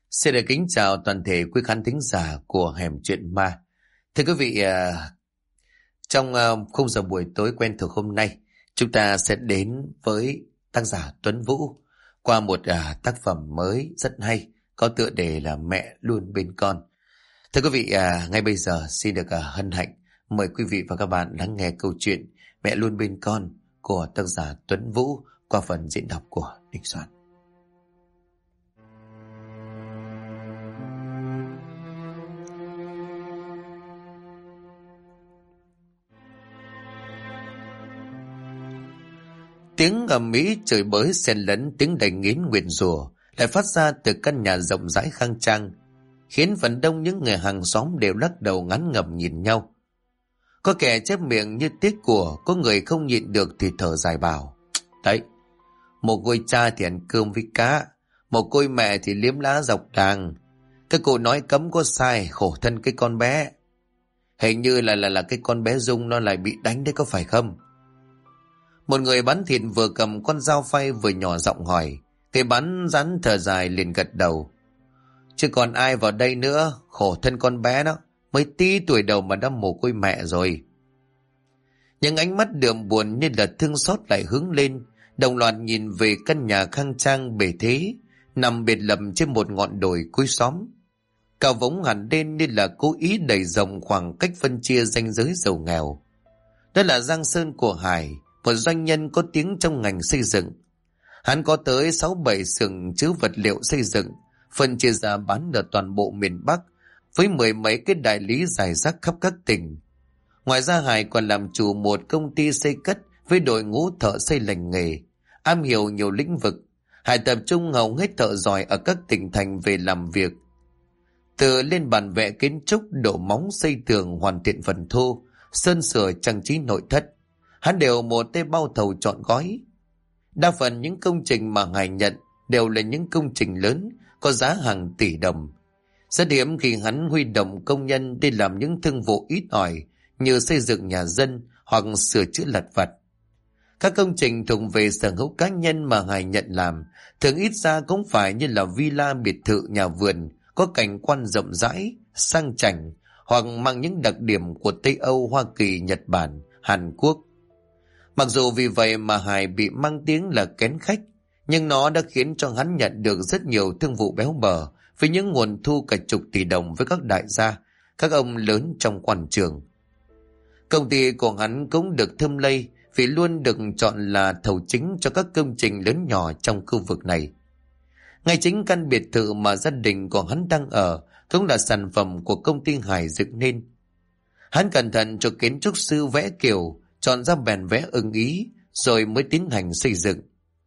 Xin được kính chào toàn thể quý khán thính giả của Hẻm Chuyện Ma. Thưa quý vị, trong khung giờ buổi tối quen thuộc hôm nay, chúng ta sẽ đến với tác giả Tuấn Vũ qua một tác phẩm mới rất hay, có tựa đề là Mẹ Luôn Bên Con. Thưa quý vị, ngay bây giờ xin được hân hạnh mời quý vị và các bạn lắng nghe câu chuyện Mẹ Luôn Bên Con của tác giả Tuấn Vũ qua phần diễn đọc của Đình Soạn. Tiếng ầm ĩ chửi bới xen lẫn tiếng đầy nghiến nguyền rủa lại phát ra từ căn nhà rộng rãi khang trang, khiến phần đông những người hàng xóm đều lắc đầu ngán ngẩm nhìn nhau. Có kẻ chép miệng như tiếc của, có người không nhịn được thì thở dài bảo: Đấy, một côi cha thì ăn cơm với cá, một côi mẹ thì liếm lá dọc đàng. Cái cô nói cấm có sai, khổ thân cái con bé. Hình như là cái con bé Dung nó lại bị đánh đấy, có phải không? Một người bán thịt vừa cầm con dao phay vừa nhỏ giọng hỏi. Cái bán rắn thở dài liền gật đầu. Chứ còn ai vào đây nữa, khổ thân con bé đó, mới tí tuổi đầu mà đã mồ côi mẹ rồi. Những ánh mắt đượm buồn như là thương xót lại hướng lên, đồng loạt nhìn về căn nhà khang trang bề thế, nằm biệt lập trên một ngọn đồi cuối xóm. Cao vống hẳn lên như là cố ý đẩy rộng khoảng cách phân chia ranh giới giàu nghèo. Đó là Giang Sơn của Hải, một doanh nhân có tiếng trong ngành xây dựng. Hắn có tới 6-7 xưởng chứa vật liệu xây dựng, phân chia ra bán ở toàn bộ miền Bắc, với 10 mấy cái đại lý rải rác khắp các tỉnh. Ngoài ra Hải còn làm chủ một công ty xây cất với đội ngũ thợ xây lành nghề, am hiểu nhiều lĩnh vực. Hải tập trung hầu hết thợ giỏi ở các tỉnh thành về làm việc. Từ lên bản vẽ kiến trúc, đổ móng xây tường, hoàn thiện phần thô, sơn sửa trang trí nội thất, hắn đều một tay bao thầu trọn gói. Đa phần những công trình mà Hải nhận đều là những công trình lớn, có giá hàng tỷ đồng. Rất hiếm khi hắn huy động công nhân đi làm những thương vụ ít ỏi như xây dựng nhà dân hoặc sửa chữa lặt vặt. Các công trình thuộc về sở hữu cá nhân mà Hải nhận làm thường ít ra cũng phải như là villa, biệt thự, nhà vườn có cảnh quan rộng rãi, sang chảnh, hoặc mang những đặc điểm của Tây Âu, Hoa Kỳ, Nhật Bản, Hàn Quốc. Mặc dù vì vậy mà Hải bị mang tiếng là kén khách, nhưng nó đã khiến cho hắn nhận được rất nhiều thương vụ béo bở với những nguồn thu cả chục tỷ đồng với các đại gia, các ông lớn trong quan trường. Công ty của hắn cũng được thơm lây vì luôn được chọn là thầu chính cho các công trình lớn nhỏ trong khu vực này. Ngay chính căn biệt thự mà gia đình của hắn đang ở cũng là sản phẩm của công ty Hải dựng nên. Hắn cẩn thận cho kiến trúc sư vẽ kiểu, chọn ra bèn vẽ ưng ý, rồi mới tiến hành xây dựng.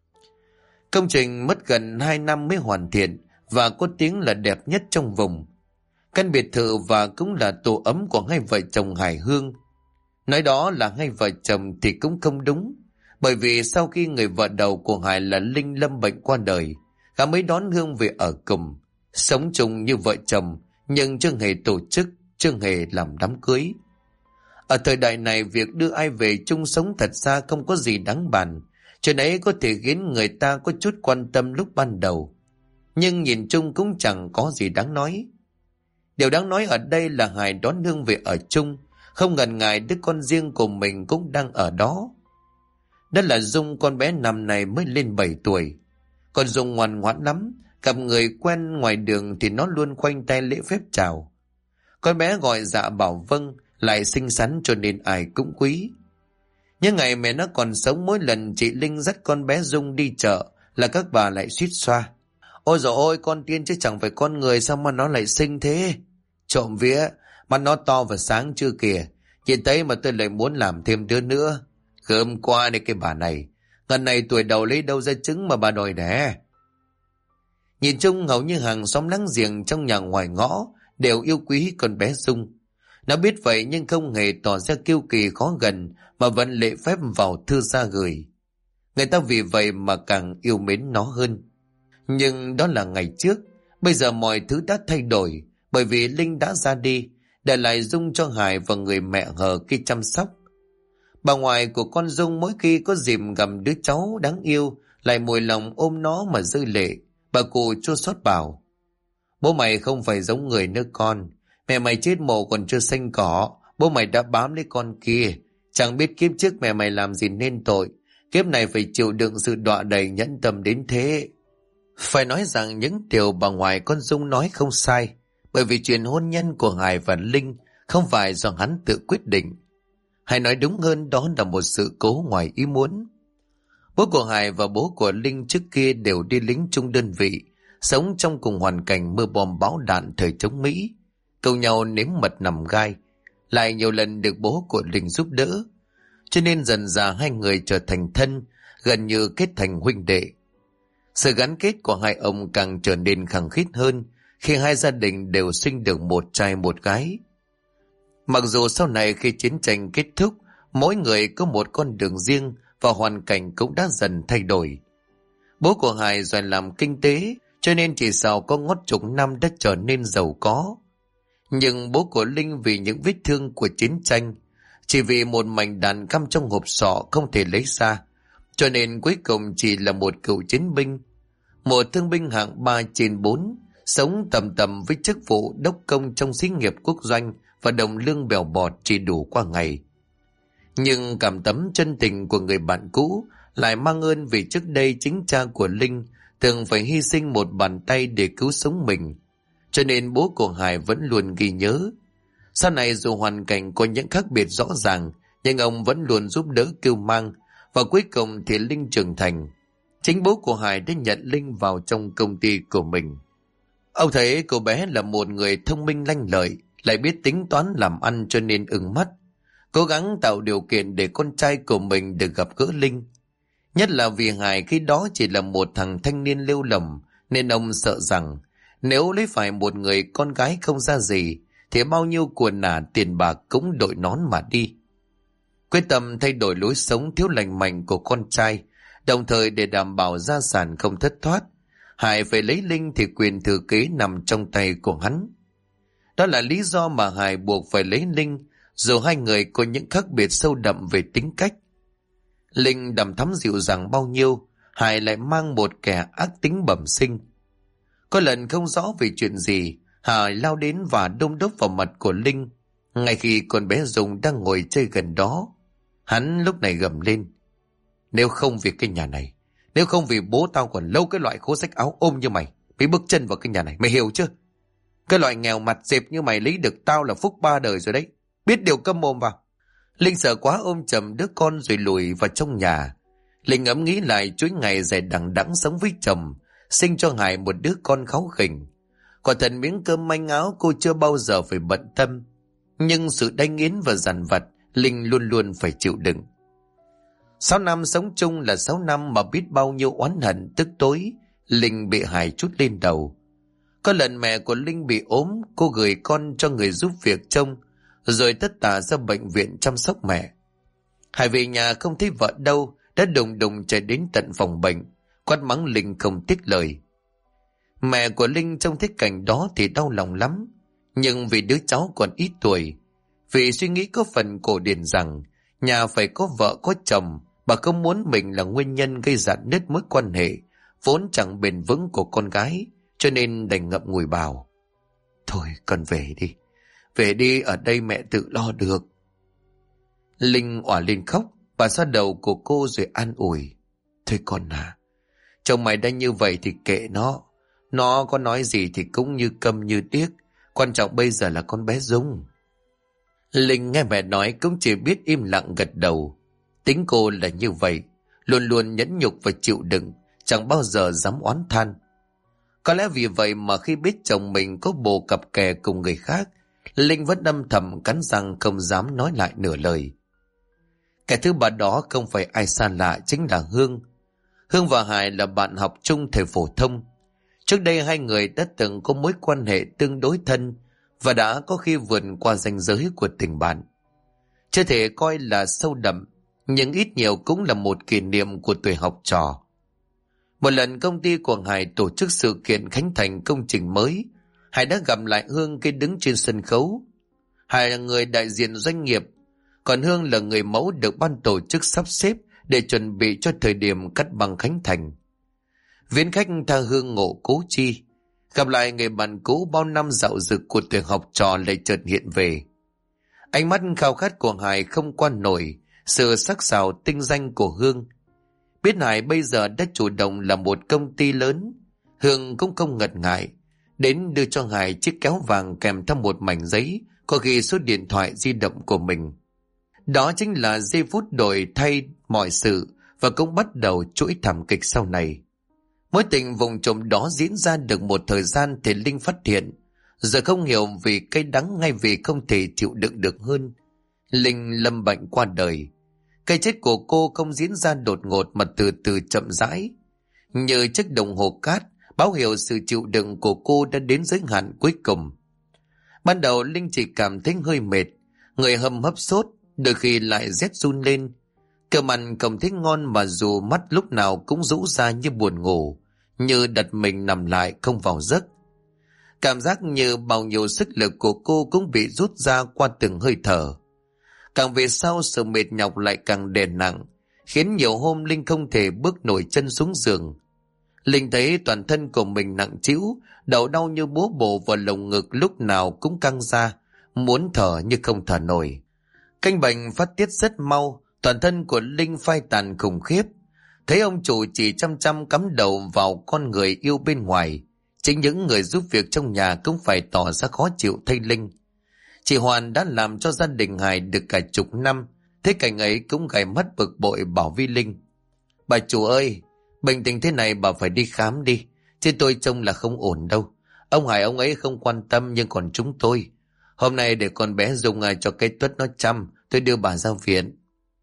Công trình mất gần 2 năm mới hoàn thiện và có tiếng là đẹp nhất trong vùng. Căn biệt thự và cũng là tổ ấm của hai vợ chồng Hải Hương. Nói đó là hai vợ chồng thì cũng không đúng, bởi vì sau khi người vợ đầu của Hải là Linh lâm bệnh qua đời, gã mới đón Hương về ở cùng, sống chung như vợ chồng nhưng chưa hề tổ chức, chưa hề làm đám cưới. Ở thời đại này, việc đưa ai về chung sống thật ra không có gì đáng bàn. Chuyện ấy có thể khiến người ta có chút quan tâm lúc ban đầu, nhưng nhìn chung cũng chẳng có gì đáng nói. Điều đáng nói ở đây là Hải đón Hương về ở chung, không ngần ngại đứa con riêng của mình cũng đang ở đó. Đó là Dung, con bé năm này mới lên 7 tuổi. Con Dung ngoan ngoãn lắm, gặp người quen ngoài đường thì nó luôn khoanh tay lễ phép chào. Con bé gọi dạ bảo vâng, lại xinh xắn cho nên ai cũng quý. Những ngày mẹ nó còn sống, mỗi lần chị Linh dắt con bé Dung đi chợ là các bà lại suýt xoa: Ôi dồi ôi, con tiên chứ chẳng phải con người, sao mà nó lại xinh thế? Trộm vía, mắt nó to và sáng chưa kìa. Nhìn thấy mà tôi lại muốn làm thêm đứa nữa. Gớm qua đây cái bà này. Ngần này tuổi đầu lấy đâu ra trứng mà bà đòi đẻ. Nhìn chung hầu như hàng xóm láng giềng trong nhà ngoài ngõ đều yêu quý con bé Dung. Nó biết vậy nhưng không hề tỏ ra kiêu kỳ khó gần, mà vẫn lễ phép vào thư ra gửi. Người ta vì vậy mà càng yêu mến nó hơn. Nhưng đó là ngày trước, bây giờ mọi thứ đã thay đổi, bởi vì Linh đã ra đi, để lại Dung cho Hải và người mẹ hờ kia chăm sóc. Bà ngoại của con Dung mỗi khi có dịp gặp đứa cháu đáng yêu lại mùi lòng ôm nó mà rơi lệ. Bà cụ chua xót bảo: Bố mày không phải giống người nữa con. Mẹ mày chết mồ còn chưa xanh cỏ, bố mày đã bám lấy con kia. Chẳng biết kiếp trước mẹ mày làm gì nên tội, kiếp này phải chịu đựng sự đọa đầy nhẫn tâm đến thế. Phải nói rằng những điều bà ngoại con Dung nói không sai, bởi vì chuyện hôn nhân của Hải và Linh không phải do hắn tự quyết định. Hay nói đúng hơn, đó là một sự cố ngoài ý muốn. Bố của Hải và bố của Linh trước kia đều đi lính chung đơn vị, sống trong cùng hoàn cảnh mưa bom bão đạn thời chống Mỹ, cầu nhau nếm mật nằm gai, lại nhiều lần được bố của Linh giúp đỡ, cho nên dần dà hai người trở thành thân, gần như kết thành huynh đệ. Sự gắn kết của hai ông càng trở nên khăng khít hơn khi hai gia đình đều sinh được một trai một gái. Mặc dù sau này khi chiến tranh kết thúc, mỗi người có một con đường riêng và hoàn cảnh cũng đã dần thay đổi. Bố của Hải giỏi làm kinh tế, cho nên chỉ sau có ngót chục năm đã trở nên giàu có. Nhưng bố của Linh vì những vết thương của chiến tranh, chỉ vì một mảnh đạn cắm trong hộp sọ không thể lấy ra, cho nên cuối cùng chỉ là một cựu chiến binh, một thương binh hạng 3/4, sống tầm tầm với chức vụ đốc công trong xí nghiệp quốc doanh và đồng lương bèo bọt chỉ đủ qua ngày. Nhưng cảm tấm chân tình của người bạn cũ lại mang ơn vì trước đây chính cha của Linh từng phải hy sinh một bàn tay để cứu sống mình, cho nên bố của Hải vẫn luôn ghi nhớ. Sau này dù hoàn cảnh có những khác biệt rõ ràng, nhưng ông vẫn luôn giúp đỡ cưu mang, và cuối cùng thì Linh trưởng thành. Chính bố của Hải đã nhận Linh vào trong công ty của mình. Ông thấy cô bé là một người thông minh lanh lợi, lại biết tính toán làm ăn, cho nên ưng mắt, cố gắng tạo điều kiện để con trai của mình được gặp gỡ Linh. Nhất là vì Hải khi đó chỉ là một thằng thanh niên lêu lỏng, nên ông sợ rằng nếu lấy phải một người con gái không ra gì thì bao nhiêu của nả tiền bạc cũng đội nón mà đi. Quyết tâm thay đổi lối sống thiếu lành mạnh của con trai, đồng thời để đảm bảo gia sản không thất thoát, Hải phải lấy Linh thì quyền thừa kế nằm trong tay của hắn. Đó là lý do mà Hải buộc phải lấy Linh, dù hai người có những khác biệt sâu đậm về tính cách. Linh đằm thắm dịu dàng bao nhiêu, Hải lại mang một kẻ ác tính bẩm sinh. Có lần không rõ vì chuyện gì, Hải lao đến và đôn đốc vào mặt của Linh, ngay khi con bé Dung đang ngồi chơi gần đó. Hắn lúc này gầm lên: nếu không vì cái nhà này, nếu không vì bố tao còn lâu cái loại khố xách áo ôm như mày mới bước chân vào cái nhà này, mày hiểu chưa? Cái loại nghèo mặt dẹp như mày lấy được tao là phúc 3 đời rồi đấy, biết điều câm mồm vào. Linh sợ quá ôm chầm đứa con rồi lùi vào trong nhà. Linh ngẫm nghĩ lại chuỗi ngày dài đằng đẵng sống với chồng, sinh cho Hải một đứa con kháu khỉnh. Quả thật miếng cơm manh áo cô chưa bao giờ phải bận tâm, nhưng sự đay nghiến và dằn vặt Linh luôn luôn phải chịu đựng. 6 năm sống chung là 6 năm mà biết bao nhiêu oán hận tức tối Linh bị Hải trút lên đầu. Có lần mẹ của Linh bị ốm, cô gửi con cho người giúp việc trông, rồi tất tả ra bệnh viện chăm sóc mẹ. Hải về nhà không thấy vợ đâu, đã đùng đùng chạy đến tận phòng bệnh, quát mắng Linh không tiếc lời. Mẹ của Linh trông thấy cảnh đó thì đau lòng lắm, nhưng vì đứa cháu còn ít tuổi, vì suy nghĩ có phần cổ điển rằng nhà phải có vợ có chồng, bà không muốn mình là nguyên nhân gây rạn nứt mối quan hệ vốn chẳng bền vững của con gái, cho nên đành ngậm ngùi bảo: thôi con về đi, ở đây mẹ tự lo được. Linh òa lên khóc, bà xoa đầu của cô rồi an ủi: thôi con à, chồng mày đã như vậy thì kệ nó có nói gì thì cũng như câm như điếc, quan trọng bây giờ là con bé Dung. Linh nghe mẹ nói cũng chỉ biết im lặng gật đầu. Tính cô là như vậy, luôn luôn nhẫn nhục và chịu đựng, chẳng bao giờ dám oán than. Có lẽ vì vậy mà khi biết chồng mình có bồ cặp kè cùng người khác, Linh vẫn âm thầm cắn răng không dám nói lại nửa lời. Kẻ thứ ba đó không phải ai xa lạ, chính là Hương. Hương và Hải là bạn học chung thời phổ thông. Trước đây hai người đã từng có mối quan hệ tương đối thân và đã có khi vượt qua ranh giới của tình bạn. Chưa thể coi là sâu đậm, nhưng ít nhiều cũng là một kỷ niệm của tuổi học trò. Một lần công ty của Hải tổ chức sự kiện khánh thành công trình mới, Hải đã gặp lại Hương khi đứng trên sân khấu. Hải là người đại diện doanh nghiệp, còn Hương là người mẫu được ban tổ chức sắp xếp để chuẩn bị cho thời điểm cắt băng khánh thành. Viễn khách tha Hương ngộ cố chi, Gặp lại người bạn cũ bao năm dạo dực của tuổi học trò lại chợt hiện về. Ánh mắt khao khát của Hải không qua nổi sự sắc sảo tinh danh của Hương. Biết Hải bây giờ đã chủ động là một công ty lớn, Hương cũng không ngần ngại đến đưa cho Hải chiếc kéo vàng kèm theo một mảnh giấy có ghi số điện thoại di động của mình. Đó chính là giây phút đổi thay mọi sự và cũng bắt đầu chuỗi thảm kịch sau này. Mối tình vùng trộm đó diễn ra được một thời gian thì Linh phát hiện, giờ không hiểu vì cay đắng hay vì không thể chịu đựng được hơn. Linh lâm bệnh qua đời. Cái chết của cô không diễn ra đột ngột mà từ từ chậm rãi. Như chiếc đồng hồ cát báo hiệu sự chịu đựng của cô đã đến giới hạn cuối cùng. Ban đầu Linh chỉ cảm thấy hơi mệt, người hâm hấp sốt, đôi khi lại rét run lên. Cơm ăn không thấy ngon mà dù mắt lúc nào cũng rũ ra như buồn ngủ, như đặt mình nằm lại không vào giấc. Cảm giác như bao nhiêu sức lực của cô cũng bị rút ra qua từng hơi thở. Càng về sau sự mệt nhọc lại càng đè nặng, khiến nhiều hôm Linh không thể bước nổi chân xuống giường. Linh thấy toàn thân của mình nặng trĩu, đầu đau như búa bổ vào lồng ngực lúc nào cũng căng ra, muốn thở như không thở nổi. Căn bệnh phát tiết rất mau, toàn thân của Linh phai tàn khủng khiếp. Thấy ông chủ chỉ chăm chăm cắm đầu vào con người yêu bên ngoài, chính những người giúp việc trong nhà cũng phải tỏ ra khó chịu thay Linh. Chị Hoàn đã làm cho gia đình Hải được cả chục năm, thế cảnh ấy cũng gảy mắt bực bội bảo với Linh: "Bà chủ ơi, bệnh tình thế này bà phải đi khám đi, chứ tôi trông là không ổn đâu. Ông Hải ông ấy không quan tâm nhưng còn chúng tôi. Hôm nay để con bé dùng cho cái tuất nó chăm, tôi đưa bà ra viện."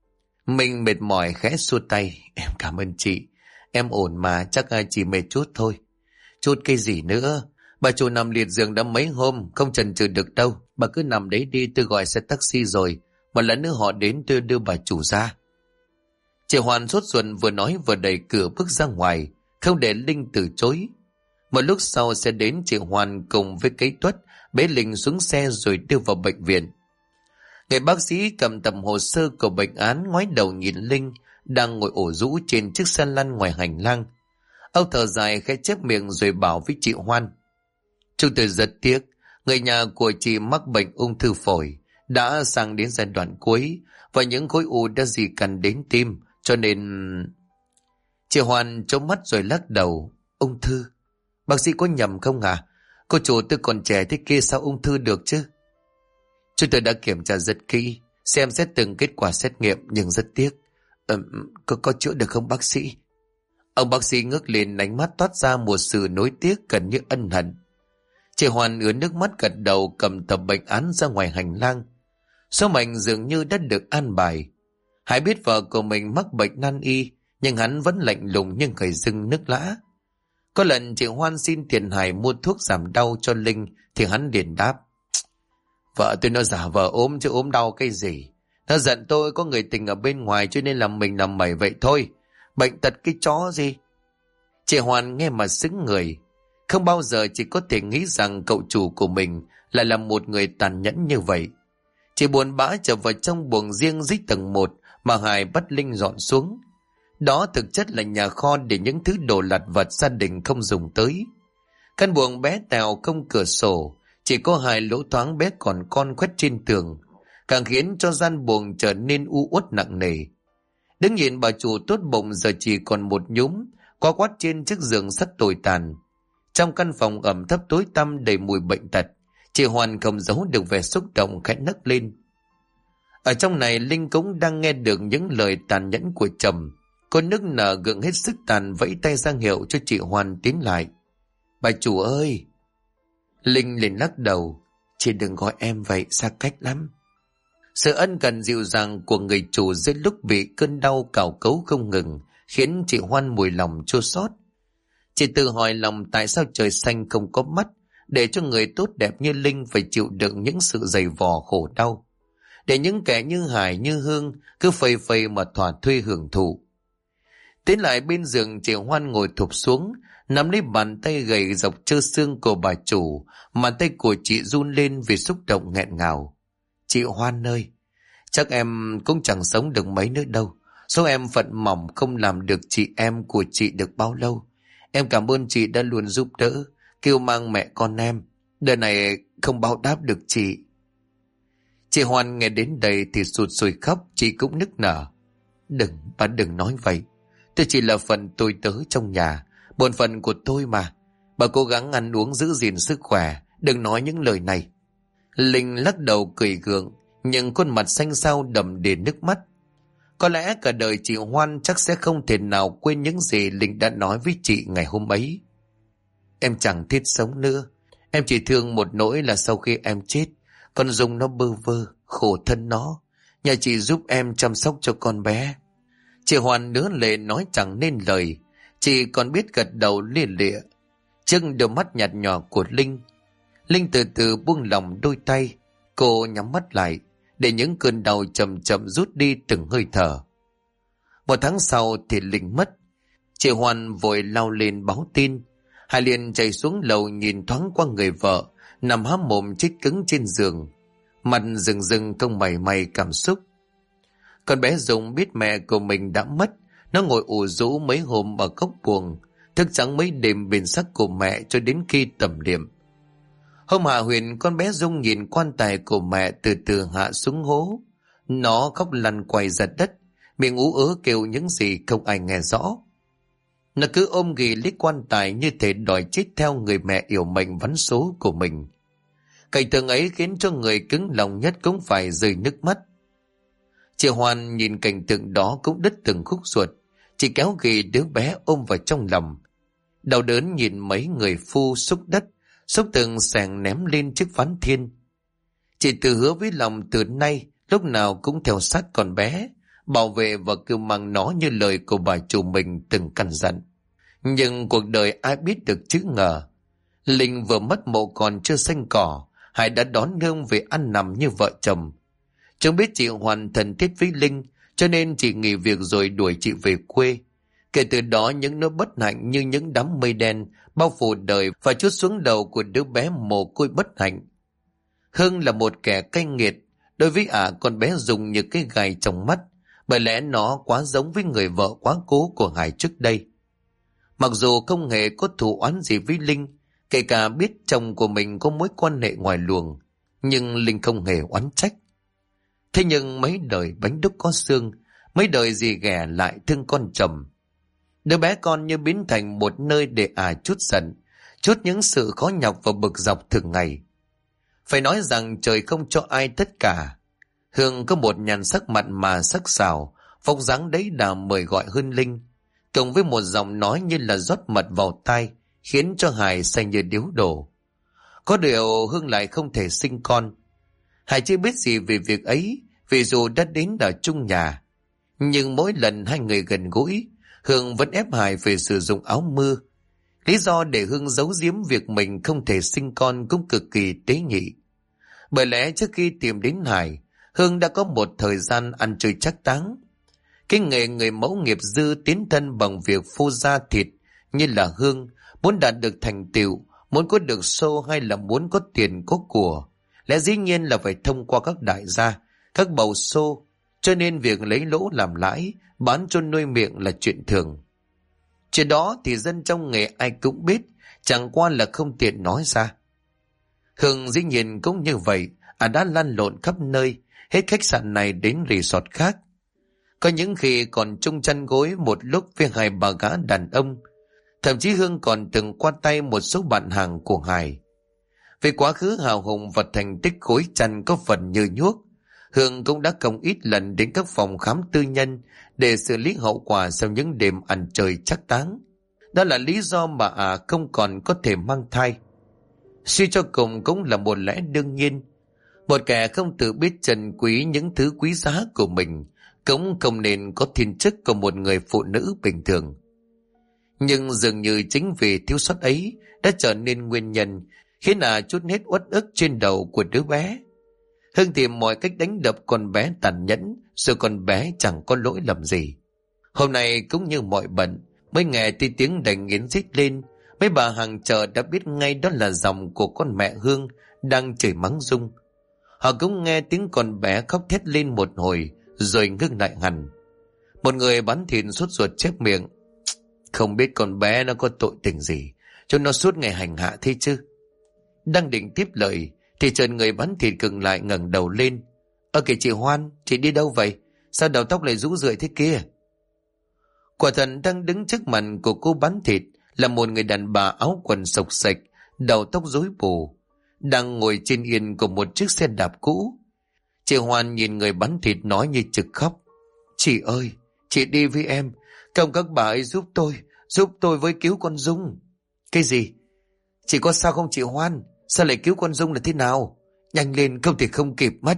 Mình mệt mỏi khẽ xua tay: "Em cảm ơn chị, em ổn mà, chắc chỉ mệt chút thôi." "Chút cái gì nữa, bà chủ nằm liệt giường đã mấy hôm, không chần chừ được đâu. Bà cứ nằm đấy đi, tôi gọi xe taxi rồi, một lát nữa họ đến tôi đưa bà chủ ra." Chị Hoàn sốt ruột vừa nói vừa đẩy cửa bước ra ngoài, không để Linh từ chối. Một lúc sau sẽ đến, chị Hoàn cùng với cái tuất bế Linh xuống xe rồi đưa vào bệnh viện. Người bác sĩ cầm tập hồ sơ của bệnh án ngoái đầu nhìn Linh đang ngồi ổ rũ trên chiếc xe lăn ngoài hành lang. Ông thở dài khẽ chép miệng rồi bảo với chị Hoan: "Chúng tôi rất tiếc, người nhà của chị mắc bệnh ung thư phổi, đã sang đến giai đoạn cuối và những khối u đã di căn đến tim, cho nên..." Chị Hoan trố mắt rồi lắc đầu: "Ung thư? Bác sĩ có nhầm không à? Cô chủ tôi còn trẻ thế kia sao ung thư được chứ?" "Chúng tôi đã kiểm tra rất kỹ, xem xét từng kết quả xét nghiệm, nhưng rất tiếc." Có chữa được không bác sĩ?" Ông bác sĩ ngước lên, ánh mắt toát ra một sự nối tiếc gần như ân hận. Chị Hoàn ứa nước mắt gật đầu, cầm tập bệnh án ra ngoài hành lang. Số mệnh dường như đã được an bài. Hải biết vợ của mình mắc bệnh nan y, nhưng hắn vẫn lạnh lùng như người dưng nước lã. Có lần chị Hoan xin tiền Hải mua thuốc giảm đau cho Linh thì hắn liền đáp: "Vợ tôi nó giả vờ ốm chứ ốm đau cái gì. Nó giận tôi có người tình ở bên ngoài cho nên làm mình làm mẩy vậy thôi. Bệnh tật cái chó gì." Chị Hoàn nghe mà sững người. Không bao giờ chị có thể nghĩ rằng cậu chủ của mình lại là một người tàn nhẫn như vậy. Chị buồn bã trở vào trong buồng riêng dưới tầng 1 mà Hải bắt Linh dọn xuống. Đó thực chất là nhà kho để những thứ đồ lặt vặt gia đình không dùng tới. Căn buồng bé tẹo không cửa sổ, chỉ có 2 lỗ thoáng bé còn con khoét trên tường, càng khiến cho gian buồng trở nên u uất nặng nề. Đứng nhìn bà chủ tốt bụng giờ chỉ còn một nhúm qua quát trên chiếc giường sắt tồi tàn. Trong căn phòng ẩm thấp tối tăm đầy mùi bệnh tật, chị Hoàn không giấu được vẻ xúc động khẽ nấc lên. Ở trong này Linh cũng đang nghe được những lời tàn nhẫn của chồng. Cô nức nở gượng hết sức tàn vẫy tay ra hiệu cho chị Hoàn tiến lại. "Bà chủ ơi!" Linh liền lắc đầu: "Chị đừng gọi em vậy, xa cách lắm." Sự ân cần dịu dàng của người chủ giữa lúc bị cơn đau cào cấu không ngừng khiến chị Hoan mùi lòng chua xót. Chị tự hỏi lòng tại sao trời xanh không có mắt để cho người tốt đẹp như Linh phải chịu đựng những sự dày vò khổ đau, để những kẻ như Hải như Hương cứ phây phây mà thỏa thuê hưởng thụ. Tiến lại bên giường, chị Hoan ngồi thụp xuống, nắm lấy bàn tay gầy dọc trơ xương của bà chủ, mà tay của chị run lên vì xúc động nghẹn ngào. "Chị Hoan ơi, chắc em cũng chẳng sống được mấy nữa đâu. Số em phận mỏng không làm được chị em của chị được bao lâu. Em cảm ơn chị đã luôn giúp đỡ, kêu mang mẹ con em. Đời này không báo đáp được chị. Chị Hoan nghe đến đây thì sụt sùi khóc, chị cũng nức nở. Bà đừng nói vậy. Tôi chỉ là phần tôi tớ trong nhà, bổn phận của tôi mà. Bà cố gắng ăn uống giữ gìn sức khỏe, đừng nói những lời này. Linh lắc đầu cười gượng, nhưng khuôn mặt xanh xao đầm đìa nước mắt. Có lẽ cả đời chị Hoan chắc sẽ không thể nào quên những gì Linh đã nói với chị ngày hôm ấy. Em chẳng thiết sống nữa. Em chỉ thương một nỗi là sau khi em chết, con Dung nó bơ vơ, khổ thân nó. Nhờ chị giúp em chăm sóc cho con bé. Chị Hoan nứa lệ nói chẳng nên lời. Chị còn biết gật đầu lia lịa trước đôi mắt nhạt nhòa của Linh. Linh từ từ buông lỏng đôi tay. Cô nhắm mắt lại để những cơn đau chậm chậm rút đi từng hơi thở. 1 tháng sau thì Linh mất. Chị Hoan vội lao lên báo tin. Hải liền chạy xuống lầu nhìn thoáng qua người vợ nằm há mồm chết cứng trên giường, mặt rừng rừng không mảy may cảm xúc. Con bé Dung biết mẹ của mình đã mất. Nó ngồi ủ rũ mấy hôm ở góc buồng, thức trắng mấy đêm bên xác của mẹ cho đến khi tẩm liệm. Hôm hạ huyền, con bé Dung nhìn quan tài của mẹ từ từ hạ xuống hố. Nó khóc lăn quay ra đất, miệng ú ớ kêu những gì không ai nghe rõ. Nó cứ ôm ghì lấy quan tài như thể đòi chết theo người mẹ yểu mệnh vắn số của mình. Cảnh tượng ấy khiến cho người cứng lòng nhất cũng phải rơi nước mắt. Chị Hoan nhìn cảnh tượng đó cũng đứt từng khúc ruột. Chị kéo ghì đứa bé ôm vào trong lòng. Đau đớn nhìn mấy người phu xúc đất, xúc từng sàng ném lên chiếc ván thiên. Chị tự hứa với lòng từ nay lúc nào cũng theo sát con bé, bảo vệ và cưu mang nó như lời của bà chủ mình từng căn dặn. Nhưng cuộc đời ai biết được chữ ngờ. Linh vừa mất mộ còn chưa xanh cỏ, Hải đã đón Hương về ăn nằm như vợ chồng. Chẳng biết chị Hoàn thân thiết với Linh, cho nên chị nghỉ việc rồi đuổi chị về quê. Kể từ đó những nỗi bất hạnh như những đám mây đen bao phủ đời và trút xuống đầu của đứa bé mồ côi bất hạnh. Hương là một kẻ cay nghiệt. Đối với con bé Dung như cái gai trong mắt, bởi lẽ nó quá giống với người vợ quá cố của Hải trước đây. Mặc dù không hề có thù oán gì với Linh, kể cả biết chồng của mình có mối quan hệ ngoài luồng, nhưng Linh không hề oán trách. Thế nhưng mấy đời bánh đúc có xương, mấy đời dì ghẻ lại thương con chồng. Đứa bé con như biến thành một nơi để trút giận, trút những sự khó nhọc và bực dọc thường ngày. Phải nói rằng trời không cho ai tất cả. Hương có một nhan sắc mặn mà sắc sảo, vóc dáng đấy đã mời gọi hơn Linh, cộng với một giọng nói như là rót mật vào tai, khiến cho Hải say như điếu đổ. Có điều Hương lại không thể sinh con. Hải chưa biết gì về việc ấy, vì dù đã đến ở chung nhà. Nhưng mỗi lần hai người gần gũi, Hương vẫn ép Hải phải sử dụng áo mưa. Lý do để Hương giấu giếm việc mình không thể sinh con cũng cực kỳ tế nhị. Bởi lẽ trước khi tìm đến Hải, Hương đã có một thời gian ăn chơi trác táng. Cái nghề người mẫu nghiệp dư tiến thân bằng việc phô da thịt như là Hương, muốn đạt được thành tựu, muốn có được show hay là muốn có tiền có của, lẽ dĩ nhiên là phải thông qua các đại gia, các bầu show, cho nên việc lấy lỗ làm lãi, bán cho nuôi miệng là chuyện thường. Chuyện đó thì dân trong nghề ai cũng biết, chẳng qua là không tiện nói ra. Hương dĩ nhiên cũng như vậy, đã lăn lộn khắp nơi, hết khách sạn này đến resort khác. Có những khi còn chung chăn gối một lúc với hai bà gã đàn ông. Thậm chí Hương còn từng qua tay một số bạn hàng của Hải. Về quá khứ hào hùng và thành tích gối chăn có phần như nhuốc, Hương cũng đã không ít lần đến các phòng khám tư nhân để xử lý hậu quả sau những đêm ăn chơi trác táng. Đó là lý do mà không còn có thể mang thai. Suy cho cùng cũng là một lẽ đương nhiên. Một kẻ không tự biết trân quý những thứ quý giá của mình cũng không nên có thiên chức của một người phụ nữ bình thường. Nhưng dường như chính vì thiếu sót ấy đã trở nên nguyên nhân khiến chút hết uất ức trên đầu của đứa bé. Hương tìm mọi cách đánh đập con bé tàn nhẫn, rồi con bé chẳng có lỗi lầm gì. Hôm nay cũng như mọi bận, mới nghe tiếng đành nghiến rít lên, mấy bà hàng chợ đã biết ngay đó là giọng của con mẹ Hương đang chửi mắng Dung. Họ cũng nghe tiếng con bé khóc thét lên một hồi, rồi ngưng lại hẳn. Một người bán thịt sốt ruột chép miệng: Không biết con bé nó có tội tình gì, Chúng nó suốt ngày hành hạ thế chứ. Đang định tiếp lời thì chợt người bán thịt ngừng lại, ngẩng đầu lên. Kìa chị Hoan, chị đi đâu vậy? Sao đầu tóc lại rũ rượi thế kia? Quả thật đang đứng trước mặt của cô bán thịt là một người đàn bà áo quần xộc xệch, đầu tóc rối bù, đang ngồi trên yên của một chiếc xe đạp cũ. Chị Hoan nhìn người bán thịt nói như trực khóc. Chị ơi, chị đi với em, cầu các bà ấy giúp tôi với cứu con Dung. Cái gì? Chị có sao không chị Hoan? Sao lại cứu con Dung là thế nào? Nhanh lên, không thể không kịp mất.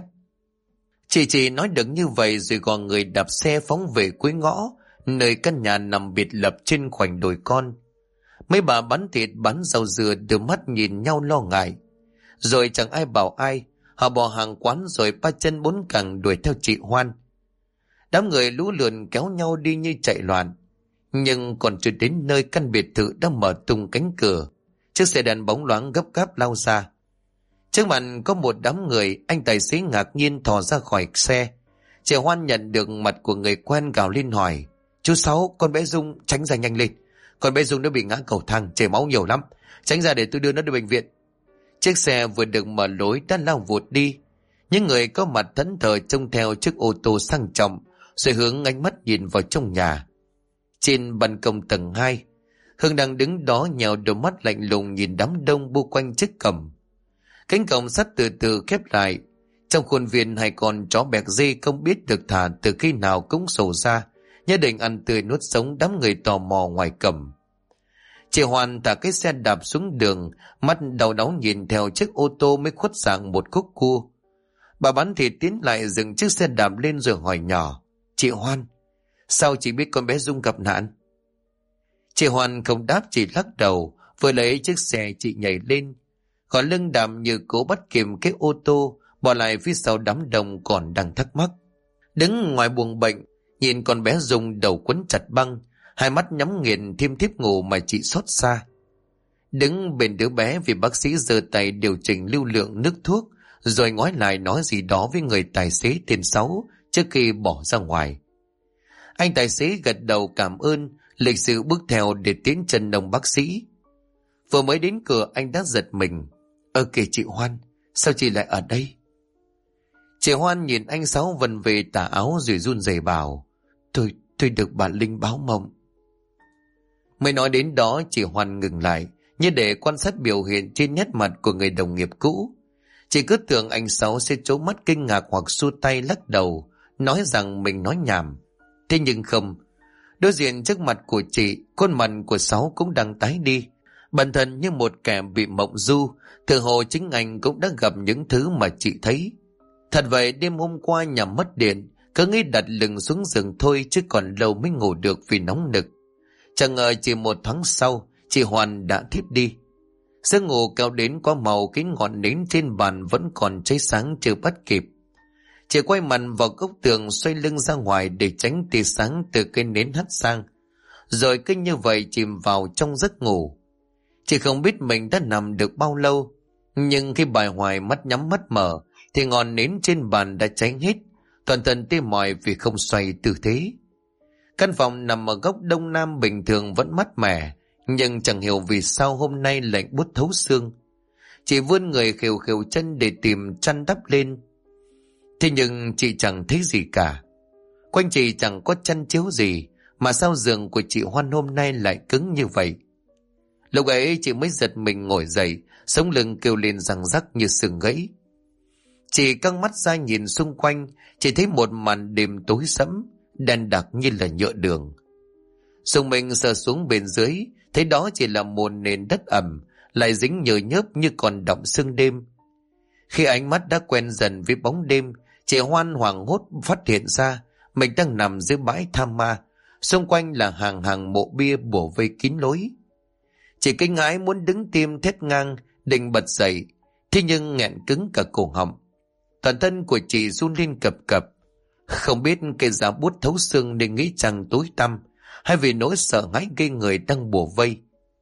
Chị nói được như vậy rồi gọi người đạp xe phóng về cuối ngõ, nơi căn nhà nằm biệt lập trên khoảnh đồi con. Mấy bà bán thịt bán rau dừa đưa mắt nhìn nhau lo ngại. Rồi chẳng ai bảo ai, họ bỏ hàng quán rồi ba chân bốn cẳng đuổi theo chị Hoan. Đám người lũ lượn kéo nhau đi như chạy loạn. Nhưng còn chưa đến nơi, căn biệt thự đã mở tung cánh cửa. Chiếc xe đèn bóng loáng gấp gáp lao ra. Trước mặt có một đám người, anh tài xế ngạc nhiên thò ra khỏi xe. Chị Hoan nhận được mặt của người quen gào lên hỏi. Chú Sáu, con bé Dung tránh ra nhanh lên. Con bé Dung nó bị ngã cầu thang, chảy máu nhiều lắm. Tránh ra để tôi đưa nó đi bệnh viện. Chiếc xe vừa được mở lối đã lao vụt đi. Những người có mặt thẫn thờ trông theo chiếc ô tô sang trọng, rồi hướng ánh mắt nhìn vào trong nhà. Trên ban công tầng 2, Hương đang đứng đó nhèo đôi mắt lạnh lùng nhìn đám đông bu quanh chiếc cổng. Cánh cổng sắt từ từ khép lại. Trong khuôn viên, hai con chó bẹc dê không biết được thả từ khi nào cũng sổ ra, nhất định ăn tươi nuốt sống đám người tò mò ngoài cổng. Chị Hoàn thả cái xe đạp xuống đường, mắt đau đáu nhìn theo chiếc ô tô mới khuất dạng một khúc cua. Bà bán thịt tiến lại dừng chiếc xe đạp lên rồi hỏi nhỏ. Chị Hoan, sao chị biết con bé Dung gặp nạn? Chị Hoan không đáp, chỉ lắc đầu. Vừa lấy chiếc xe chị nhảy lên, còn lưng đạm như cố bắt kìm cái ô tô, bỏ lại phía sau đám đông còn đang thắc mắc. Đứng ngoài buồng bệnh, nhìn con bé Dung đầu quấn chặt băng, hai mắt nhắm nghiền thiêm thiếp ngủ mà chị xót xa. Đứng bên đứa bé vì bác sĩ giơ tay điều chỉnh lưu lượng nước thuốc, rồi ngoái lại nói gì đó với người tài xế tên Sáu trước khi bỏ ra ngoài. Anh tài xế gật đầu cảm ơn, lịch sự bước theo để tiến chân ông bác sĩ. Vừa mới đến cửa anh đã giật mình. Kìa chị Hoan, sao chị lại ở đây? Chị Hoan nhìn anh Sáu vần về tà áo rồi run rẩy bảo. Tôi được bà Linh báo mộng. Mới nói đến đó, chị Hoan ngừng lại, như để quan sát biểu hiện trên nét mặt của người đồng nghiệp cũ. Chị cứ tưởng anh Sáu sẽ trố mắt kinh ngạc hoặc xua tay lắc đầu, nói rằng mình nói nhảm. Thế nhưng không. Đối diện trước mặt của chị, khuôn mặt của Sáu cũng đang tái đi. Bản thân như một kẻ bị mộng du, tự hồ chính anh cũng đã gặp những thứ mà chị thấy. Thật vậy, đêm hôm qua nhằm mất điện, cứ nghĩ đặt lưng xuống giường thôi chứ còn lâu mới ngủ được vì nóng nực. Chẳng ngờ chỉ một tháng sau, chị Hoàn đã thiếp đi. Giấc ngủ kéo đến quá màu khiến ngọn nến trên bàn vẫn còn cháy sáng chưa bắt kịp. Chị quay mặt vào góc tường, xoay lưng ra ngoài để tránh tia sáng từ cây nến hắt sang. Rồi cứ như vậy chìm vào trong giấc ngủ. Chị không biết mình đã nằm được bao lâu, nhưng khi bài hoài mắt nhắm mắt mở thì ngọn nến trên bàn đã cháy hết, toàn thân tê mỏi vì không xoay tư thế. Căn phòng nằm ở góc đông nam bình thường vẫn mát mẻ, nhưng chẳng hiểu vì sao hôm nay lạnh buốt thấu xương. Chị vươn người khều khều chân để tìm chăn đắp lên. Thế nhưng chị chẳng thấy gì cả. Quanh chị chẳng có chăn chiếu gì, mà sao giường của chị Hoan hôm nay lại cứng như vậy? Lúc ấy chị mới giật mình ngồi dậy, sống lưng kêu lên răng rắc như sừng gãy. Chị căng mắt ra nhìn xung quanh, chỉ thấy một màn đêm tối sẫm, đen đặc như là nhựa đường. Dùng mình sờ xuống bên dưới, thấy đó chỉ là một nền đất ẩm, lại dính nhờ nhớp như còn đọng sương đêm. Khi ánh mắt đã quen dần với bóng đêm, chị Hoan hoảng hốt phát hiện ra mình đang nằm dưới bãi tham ma, xung quanh là hàng hàng mộ bia bủa vây kín lối. Chị kinh hãi muốn đứng tim thét ngang, định bật dậy, thế nhưng nghẹn cứng cả cổ họng. Toàn thân của chị run lên cập cập, không biết cây giá buốt thấu xương nên nghĩ rằng tối tăm, hay vì nỗi sợ hãi gây người đang bủa vây.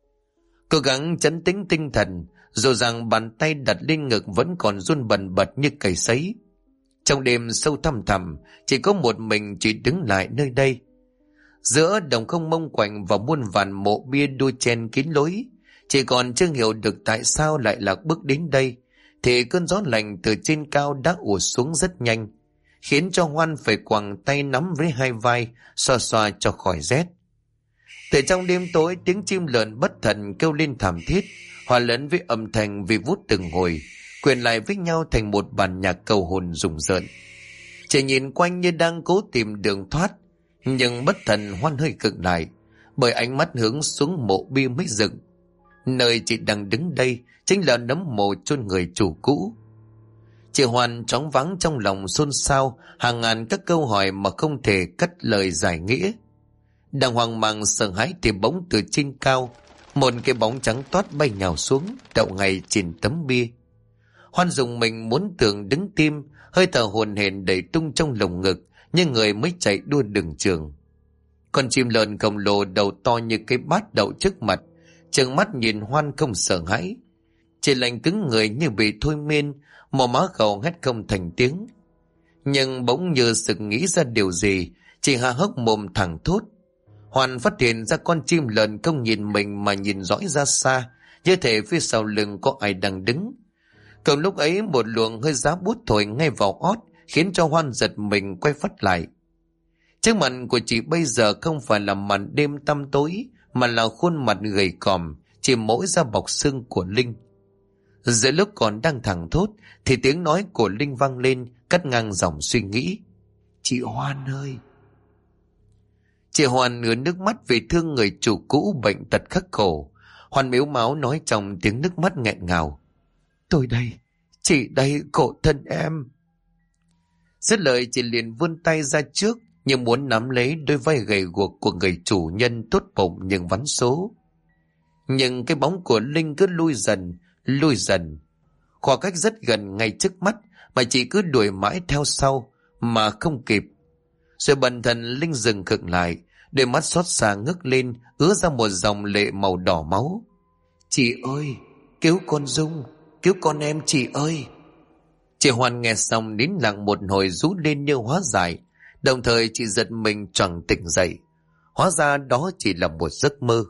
Cố gắng trấn tĩnh tinh thần, dù rằng bàn tay đặt lên ngực vẫn còn run bần bật như cầy sấy. Trong đêm sâu thăm thẳm, chỉ có một mình chị đứng lại nơi đây. Giữa đồng không mông quạnh và muôn vàn mộ bia đua chen kín lối, Chị còn chưa hiểu được tại sao lại lạc bước đến đây, thì cơn gió lạnh từ trên cao đã ùa xuống rất nhanh, khiến cho Hoan phải quàng tay nắm với hai vai, xoa xoa cho khỏi rét. Từ trong đêm tối, tiếng chim lợn bất thần kêu lên thảm thiết, hòa lẫn với âm thanh vi vút từng hồi, quyện lại với nhau thành một bản nhạc cầu hồn rùng rợn. Chị nhìn quanh như đang cố tìm đường thoát, nhưng bất thần Hoan hơi khựng lại, bởi ánh mắt hướng xuống mộ bia mới dựng. Nơi chị đang đứng đây chính là nấm mộ chôn người chủ cũ. Chị Hoan choáng váng trong lòng, xôn xao hàng ngàn các câu hỏi mà không thể cất lời giải nghĩa. Đang hoang mang sợ hãi thì bỗng từ trên cao, một cái bóng trắng toát bay nhào xuống, đậu ngay trên tấm bia. Hoan dùng mình muốn tưởng đứng tim, hơi thở hồn hển đẩy tung trong lồng ngực, nhưng người mới chạy đua đường trường. Con chim lợn khổng lồ đầu to như cái bát đậu trước mặt, trừng mắt nhìn Hoan không sợ hãi. Chỉ lạnh cứng người như bị thôi miên, mồm má khẩu hét không thành tiếng. Nhưng bỗng như sực nghĩ ra điều gì, chỉ há hốc mồm thẳng thốt. Hoan phát hiện ra con chim lợn không nhìn mình mà nhìn dõi ra xa, như thể phía sau lưng có ai đang đứng. Cậu lúc ấy một luồng hơi giá bút thổi ngay vào ót, khiến cho Hoan giật mình quay phát lại. Trước mặt của chị bây giờ không phải là màn đêm tăm tối, mà là khuôn mặt gầy còm, chỉ mỗi da bọc xương của Linh. Giữa lúc còn đang thẳng thốt thì tiếng nói của Linh vang lên, cắt ngang dòng suy nghĩ. Chị Hoan ơi! Chị Hoan ứa nước mắt vì thương người chủ cũ bệnh tật khắc khổ. Hoan mếu máo nói trong tiếng nước mắt nghẹn ngào. Tôi đây, chị đây, khổ thân em. Dứt lời chị liền vươn tay ra trước, như muốn nắm lấy đôi vai gầy guộc của người chủ nhân tốt bụng nhưng vắn số. Nhưng cái bóng của Linh cứ lui dần. Khoảng cách rất gần ngay trước mắt, mà chị cứ đuổi mãi theo sau mà không kịp. Rồi bần thần Linh dừng khựng lại, đôi mắt xót xa ngước lên, ứa ra một dòng lệ màu đỏ máu. Chị ơi, cứu con Dung, cứu con em chị ơi. Chị Hoan nghe xong nín lặng một hồi, rú lên như hóa giải. Đồng thời chị giật mình choàng tỉnh dậy. Hóa ra đó chỉ là một giấc mơ.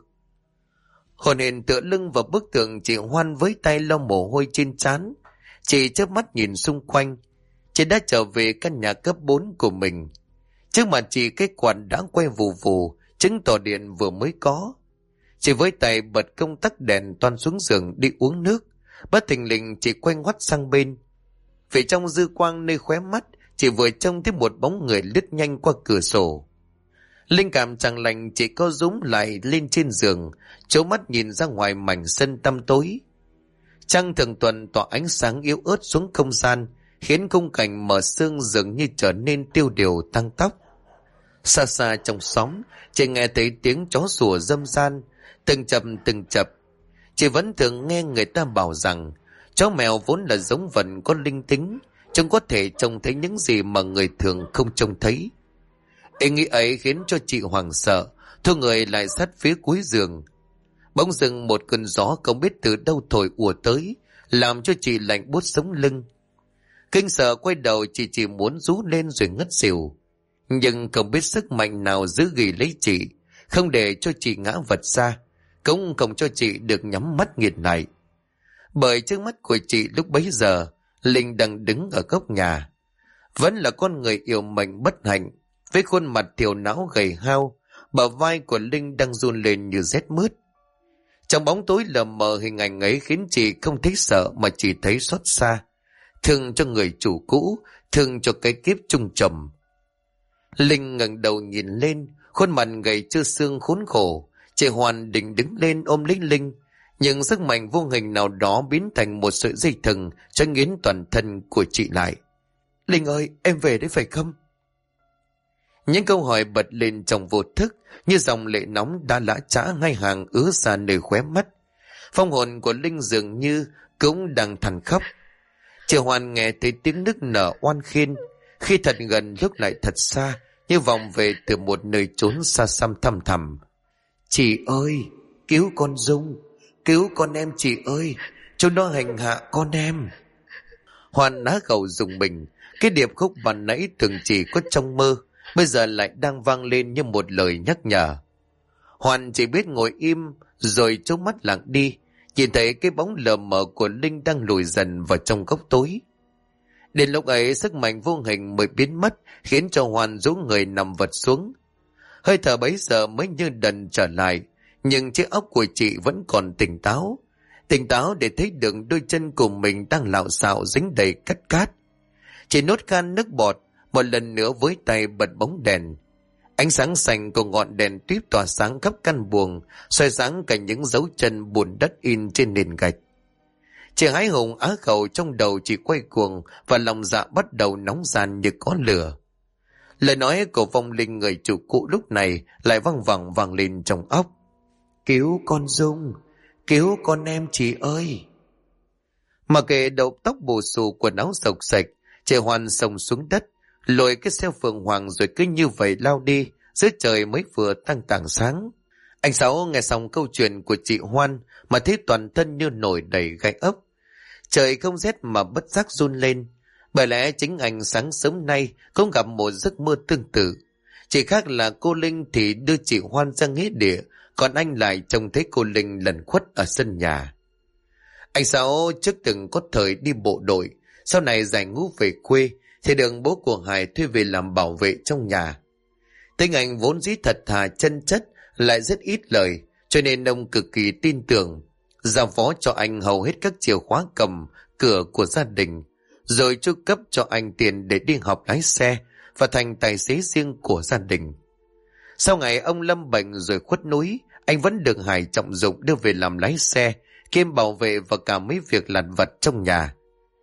Hồn hển tựa lưng vào bức tường, chị Hoan với tay lau mồ hôi trên trán. Chị chớp mắt nhìn xung quanh. Chị đã trở về căn nhà cấp 4 của mình. Trước mặt chị cái quạt đã quay vù vù, chứng tỏ điện vừa mới có. Chị với tay bật công tắc đèn toan xuống giường đi uống nước. Bất thình lình chị quay ngoắt sang bên. Vì trong dư quang nơi khóe mắt, chị vừa trông thấy một bóng người lướt nhanh qua cửa sổ. Linh cảm chẳng lành, chị co rúm lại lên trên giường, trố mắt nhìn ra ngoài mảnh sân tăm tối. Trăng thường tuần tỏa ánh sáng yếu ớt xuống không gian, khiến khung cảnh mở sương dường như trở nên tiêu điều tăng tóc. Xa xa trong xóm, chị nghe thấy tiếng chó sủa râm ran, từng chập. Chị vẫn thường nghe người ta bảo rằng chó mèo vốn là giống vật có linh tính, chúng có thể trông thấy những gì mà người thường không trông thấy. Ý nghĩ ấy khiến cho chị hoảng sợ, thu người lại sát phía cuối giường. Bỗng dưng một cơn gió không biết từ đâu thổi ùa tới, làm cho chị lạnh buốt sống lưng. Kinh sợ quay đầu, chị chỉ muốn rú lên rồi ngất xỉu. Nhưng không biết sức mạnh nào giữ ghì lấy chị, không để cho chị ngã vật ra, cũng không cho chị được nhắm mắt nghiền lại. Bởi trước mắt của chị lúc bấy giờ, Linh đang đứng ở góc nhà. Vẫn là con người yêu mệnh bất hạnh, với khuôn mặt thiểu não gầy hao, bờ vai của Linh đang run lên như rét mướt. Trong bóng tối lờ mờ, hình ảnh ấy khiến chị không thấy sợ mà chỉ thấy xót xa. Thương cho người chủ cũ, thương cho cái kiếp chung trầm. Linh ngẩng đầu nhìn lên, khuôn mặt gầy trơ xương khốn khổ. Chị Hoàn định đứng lên ôm lấy Linh, nhưng sức mạnh vô hình nào đó biến thành một sợi dây thừng cho nghiến toàn thân của chị lại. Linh ơi, em về đấy phải không? Những câu hỏi bật lên trong vô thức, như dòng lệ nóng đã lã chã ngay hàng ứa ra nơi khóe mắt. Phong hồn của Linh dường như cũng đang than khóc. Chị Hoàn nghe thấy tiếng nức nở oan khiên, khi thật gần lúc lại thật xa, như vòng về từ một nơi trốn xa xăm thăm thẳm. Chị ơi, cứu con Dung, cứu con em chị ơi, chúng nó hành hạ con em. Hoàn á khẩu rùng mình, cái điệp khúc ban nãy từng chỉ có trong mơ, bây giờ lại đang vang lên như một lời nhắc nhở. Hoàn chỉ biết ngồi im rồi trố mắt lặng đi, nhìn thấy cái bóng lờ mờ của Linh đang lùi dần vào trong góc tối. Đến lúc ấy sức mạnh vô hình mới biến mất, khiến cho Hoan rũ người nằm vật xuống. Hơi thở bấy giờ mới như đần trở lại, nhưng chiếc óc của chị vẫn còn tỉnh táo để thấy được đôi chân của mình đang lạo xạo dính đầy cát cát. Chị nuốt khan nước bọt, một lần nữa với tay bật bóng đèn. Ánh sáng xanh của ngọn đèn tuýp tỏa sáng khắp căn buồng, soi sáng cả những dấu chân bùn đất in trên nền gạch. Chị hái hùng á khẩu trong đầu chị quay cuồng và lòng dạ bắt đầu nóng ran như có lửa. Lời nói của vong linh người chủ cũ lúc này lại vang lên trong óc. Cứu con Dung, cứu con em chị ơi. Mà kệ đầu tóc bù xù, quần áo xộc xệch, chị Hoan xông xuống đất, lôi cái xe phượng hoàng rồi cứ như vậy lao đi, dưới trời mới vừa tăng tảng sáng. Anh Sáu nghe xong câu chuyện của chị Hoan mà thấy toàn thân như nổi đầy gai ốc. Trời không rét mà bất giác run lên, bởi lẽ chính anh sáng sớm nay cũng gặp một giấc mơ tương tự. Chỉ khác là cô Linh thì đưa chị Hoan ra nghĩa địa, còn anh lại trông thấy cô Linh lẩn khuất ở sân nhà. Anh Sáu trước từng có thời đi bộ đội, sau này giải ngũ về quê thì được bố của Hải thuê về làm bảo vệ trong nhà. Tính anh vốn dĩ thật thà chân chất, lại rất ít lời, cho nên ông cực kỳ tin tưởng, giao phó cho anh hầu hết các chìa khóa cầm cửa của gia đình, rồi chu cấp cho anh tiền để đi học lái xe và thành tài xế riêng của gia đình. Sau ngày ông lâm bệnh rồi khuất núi, anh vẫn được Hải trọng dụng đưa về làm lái xe, kiêm bảo vệ và cả mấy việc lặt vặt trong nhà.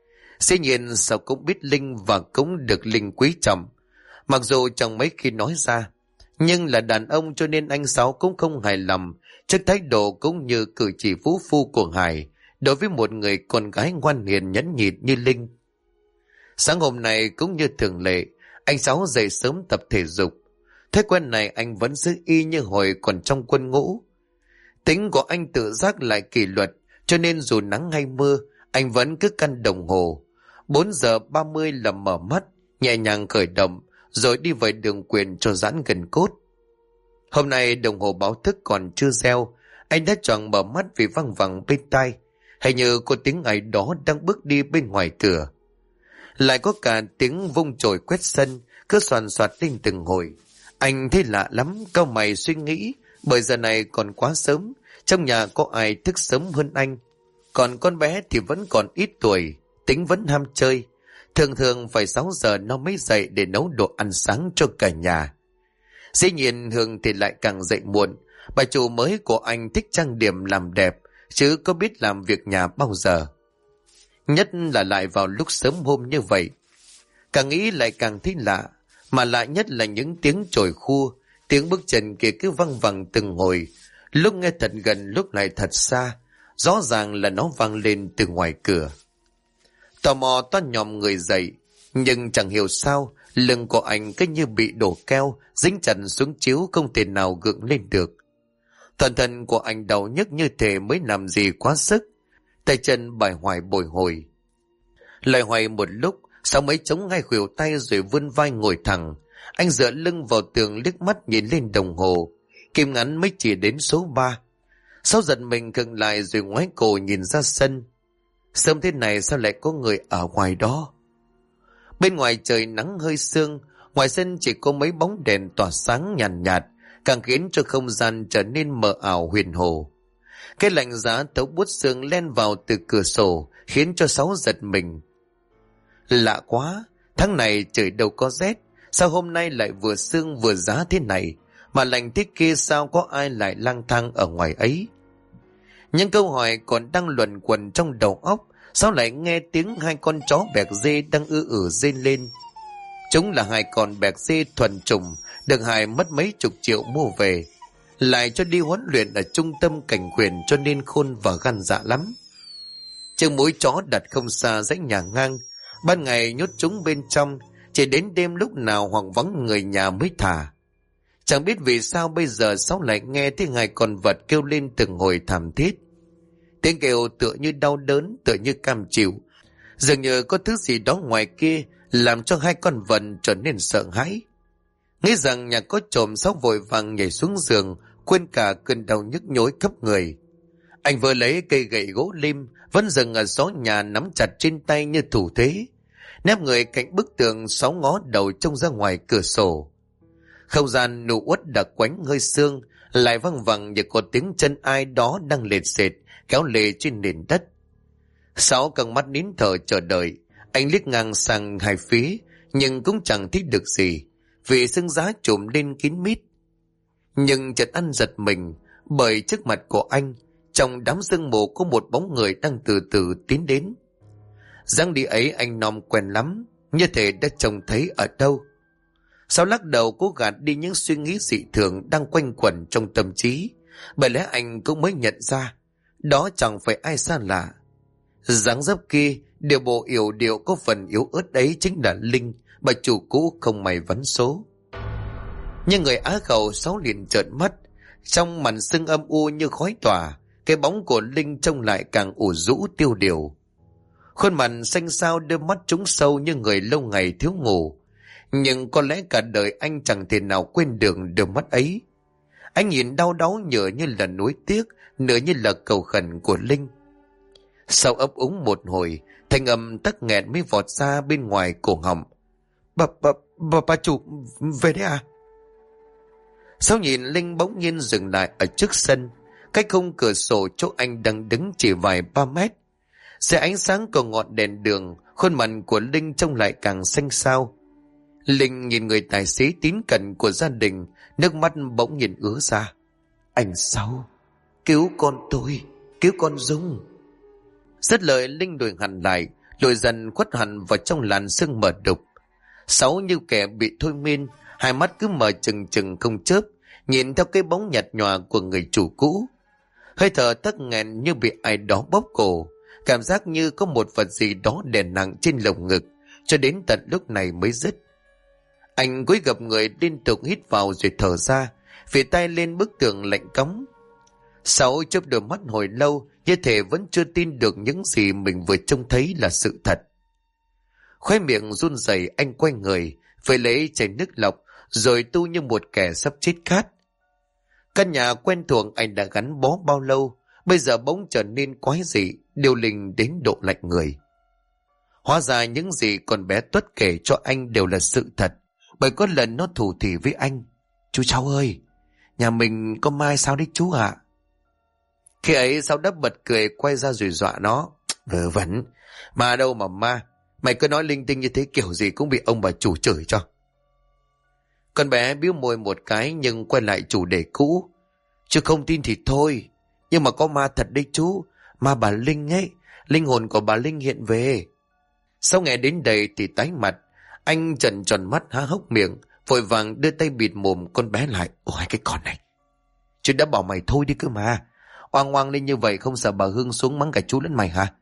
Dĩ nhiên sao cũng biết Linh và cũng được Linh quý trọng, mặc dù chẳng mấy khi nói ra, nhưng là đàn ông cho nên anh Sáu cũng không hài lòng trước thái độ cũng như cử chỉ vũ phu của Hải đối với một người con gái ngoan hiền nhẫn nhịn như Linh. Sáng hôm nay cũng như thường lệ, anh Sáu dậy sớm tập thể dục. Thói quen này anh vẫn giữ y như hồi còn trong quân ngũ. Tính của anh tự giác lại kỷ luật, cho nên dù nắng hay mưa, anh vẫn cứ căn đồng hồ. 4 giờ 30 là mở mắt, nhẹ nhàng khởi động, rồi đi về đường quyền cho giãn gần cốt. Hôm nay đồng hồ báo thức còn chưa reo, anh đã choàng mở mắt vì văng vẳng bên tai. Hình như có tiếng ai đó đang bước đi bên ngoài cửa. Lại có cả tiếng vung chổi quét sân, cứ soàn soạt lên từng hồi. Anh thấy lạ lắm, cau mày suy nghĩ, bởi giờ này còn quá sớm, trong nhà có ai thức sớm hơn anh. Còn con bé thì vẫn còn ít tuổi, tính vẫn ham chơi. Thường thường phải 6 giờ nó mới dậy để nấu đồ ăn sáng cho cả nhà. Dĩ nhiên Hương thì lại càng dậy muộn. Bà chủ mới của anh thích trang điểm làm đẹp, chứ có biết làm việc nhà bao giờ. Nhất là lại vào lúc sớm hôm như vậy. Càng nghĩ lại càng thấy lạ, mà lạ nhất là những tiếng chổi khua, tiếng bước chân kia cứ văng vẳng từng hồi, lúc nghe thật gần lúc lại thật xa, rõ ràng là nó vang lên từ ngoài cửa. Tò mò toan nhòm người dậy, nhưng chẳng hiểu sao lưng của anh cứ như bị đổ keo, dính chặt xuống chiếu không thể nào gượng lên được. Toàn thân của anh đau nhức như thể mới làm gì quá sức, tay chân bải hoài bồi hồi. Lại hoài một lúc, sau mấy chống hai khuỷu tay rồi vươn vai ngồi thẳng. Anh dựa lưng vào tường liếc mắt nhìn lên đồng hồ, kim ngắn mới chỉ đến số 3. Sau giật mình khựng lại rồi ngoái cổ nhìn ra sân. Sớm thế này sao lại có người ở ngoài đó? Bên ngoài trời nắng hơi sương, ngoài sân chỉ có mấy bóng đèn tỏa sáng nhàn nhạt, càng khiến cho không gian trở nên mờ ảo huyền hồ. Cái lạnh giá thấu buốt xương len vào từ cửa sổ khiến cho Sáu giật mình. Lạ quá, tháng này trời đâu có rét, sao hôm nay lại vừa sương vừa giá thế này, mà lạnh thế kia sao có ai lại lang thang ở ngoài ấy? Những câu hỏi còn đang luẩn quẩn trong đầu óc, sao lại nghe tiếng hai con chó bẹc dê đang rên lên. Chúng là hai con bẹc dê thuần chủng, được Hải mất mấy chục triệu mua về, lại cho đi huấn luyện ở trung tâm cảnh quyền cho nên khôn và gan dạ lắm. Chiếc mũi chó đặt không xa dãy nhà ngang, ban ngày nhốt chúng bên trong, chỉ đến đêm lúc nào hoặc vắng người nhà mới thả. Chẳng biết vì sao bây giờ Sáu lại nghe tiếng hai con vật kêu lên từng hồi thảm thiết. Tiếng kêu tựa như đau đớn, tựa như cam chịu, dường như có thứ gì đó ngoài kia làm cho hai con vật trở nên sợ hãi. Nghĩ rằng nhà có trộm, Sáu vội vàng nhảy xuống giường, quên cả cơn đau nhức nhối khắp người. Anh vừa lấy cây gậy gỗ lim vẫn dừng ở xó nhà nắm chặt trên tay như thủ thế, nép người cạnh bức tường, sáu ngó đầu trông ra ngoài cửa sổ. Không gian nụ uất đặc quánh hơi sương, lại văng vẳng như có tiếng chân ai đó đang lệt sệt kéo lê trên nền đất. Sáu căng mắt nín thở chờ đợi. Anh liếc ngang sang hai phía nhưng cũng chẳng thấy được gì, vì sương giá trùm lên kín mít. Nhưng chợt ăn giật mình, bởi trước mặt của anh, trong đám sương mù có một bóng người đang từ từ tiến đến. Dáng đi ấy anh nom quen lắm, như thể đã trông thấy ở đâu. Sáu lắc đầu cố gạt đi những suy nghĩ dị thường đang quanh quẩn trong tâm trí, bởi lẽ anh cũng mới nhận ra đó chẳng phải ai xa lạ. Dáng dấp kia, điều bộ yểu điệu có phần yếu ớt ấy chính là Linh, bà chủ cũ không may vắn số. Nhưng người Á Khẩu Sáu liền trợn mắt, trong màn sương âm u như khói tỏa, cái bóng của Linh trông lại càng ủ rũ tiêu điều. Khuôn mặt xanh xao, đôi mắt trũng sâu như người lâu ngày thiếu ngủ, nhưng có lẽ cả đời anh chẳng thể nào quên được đôi mắt ấy. Anh nhìn đau đáu nửa như là nuối tiếc, nửa như là cầu khẩn của Linh. Sau ấp úng một hồi, thanh âm tắc nghẹn mới vọt ra bên ngoài cổ họng. Bà chủ về đấy à? Sau nhìn Linh bỗng nhiên dừng lại ở trước sân, cách khung cửa sổ chỗ anh đang đứng chỉ vài 3 mét. Dưới ánh sáng của ngọn đèn đường, khuôn mặt của Linh trông lại càng xanh xao. Linh nhìn người tài xế tín cẩn của gia đình, nước mắt bỗng nhiên ứa ra. Anh Sáu, cứu con tôi, cứu con Dung. Dứt lời Linh lùi hẳn lại, lùi dần khuất hẳn vào trong làn sương mờ đục. Sáu như kẻ bị thôi miên, hai mắt cứ mở trừng trừng không chớp, nhìn theo cái bóng nhạt nhòa của người chủ cũ. Hơi thở tắc nghẹn như bị ai đó bóp cổ, cảm giác như có một vật gì đó đè nặng trên lồng ngực, cho đến tận lúc này mới dứt. Anh cúi gập người liên tục hít vào rồi thở ra, phía tay lên bức tường lạnh cóng. Sáu chớp đôi mắt hồi lâu, như thể vẫn chưa tin được những gì mình vừa trông thấy là sự thật. Khóe miệng run rẩy, anh quay người, phải lấy chai nước lọc, rồi tu như một kẻ sắp chết khát. Căn nhà quen thuộc anh đã gắn bó bao lâu, bây giờ bỗng trở nên quái dị, điêu linh đến độ lạnh người. Hóa ra những gì con bé Tuất kể cho anh đều là sự thật, bởi có lần nó thủ thỉ với anh. Chú Sáu ơi, nhà mình có mai sao đấy chú ạ? Khi ấy Sáu đắp bật cười quay ra rồi dọa nó. Vớ vẩn, mà đâu mà ma, mày cứ nói linh tinh như thế kiểu gì cũng bị ông bà chủ chửi cho. Con bé bĩu môi một cái nhưng quay lại chủ đề cũ. Chứ không tin thì thôi, nhưng mà có ma thật đấy chú, ma bà Linh ấy, linh hồn của bà Linh hiện về. Sau nghe đến đây thì tái mặt, anh trợn tròn mắt há hốc miệng, vội vàng đưa tay bịt mồm con bé lại. Ôi cái con này, chứ đã bảo mày thôi đi cơ mà, oang oang lên như vậy không sợ bà Hương xuống mắng cả chú lẫn mày hả?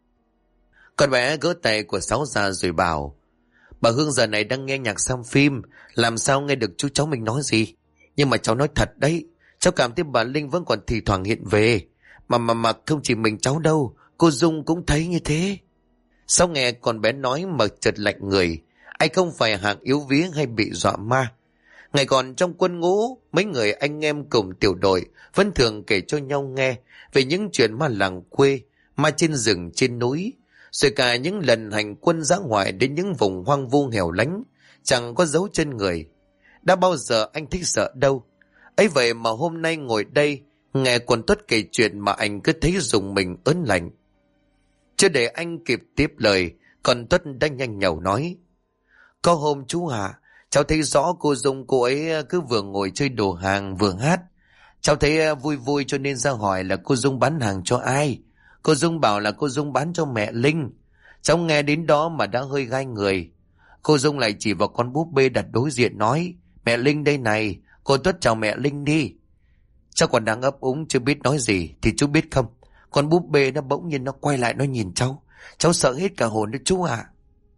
Con bé gỡ tay của Sáu ra rồi bảo, bà Hương giờ này đang nghe nhạc xem phim, làm sao nghe được chú cháu mình nói gì. Nhưng mà cháu nói thật đấy, cháu cảm thấy bà Linh vẫn còn thì thoảng hiện về. Mà không chỉ mình cháu đâu, cô Dung cũng thấy như thế. Sau nghe con bé nói mà chợt lạnh người. Anh không phải hạng yếu vía hay bị dọa ma. Ngày còn trong quân ngũ, mấy người anh em cùng tiểu đội vẫn thường kể cho nhau nghe về những chuyện ma làng quê, ma trên rừng trên núi, rồi cả những lần hành quân dã ngoại đến những vùng hoang vu hẻo lánh, chẳng có dấu chân người. Đã bao giờ anh thích sợ đâu. Ấy vậy mà hôm nay ngồi đây, nghe con Tuất kể chuyện mà anh cứ thấy rùng mình ớn lạnh. Chưa để anh kịp tiếp lời, con Tuất đã nhanh nhảu nói. Có hôm chú ạ, cháu thấy rõ cô Dung cô ấy cứ vừa ngồi chơi đồ hàng vừa hát. Cháu thấy vui vui cho nên ra hỏi là cô Dung bán hàng cho ai. Cô Dung bảo là cô Dung bán cho mẹ Linh. Cháu nghe đến đó mà đã hơi gai người. Cô Dung lại chỉ vào con búp bê đặt đối diện nói, mẹ Linh đây này, cô Tuất chào mẹ Linh đi. Cháu còn đang ấp úng chưa biết nói gì thì chú biết không, con búp bê nó bỗng nhiên nó quay lại nó nhìn cháu sợ hết cả hồn đấy chú ạ.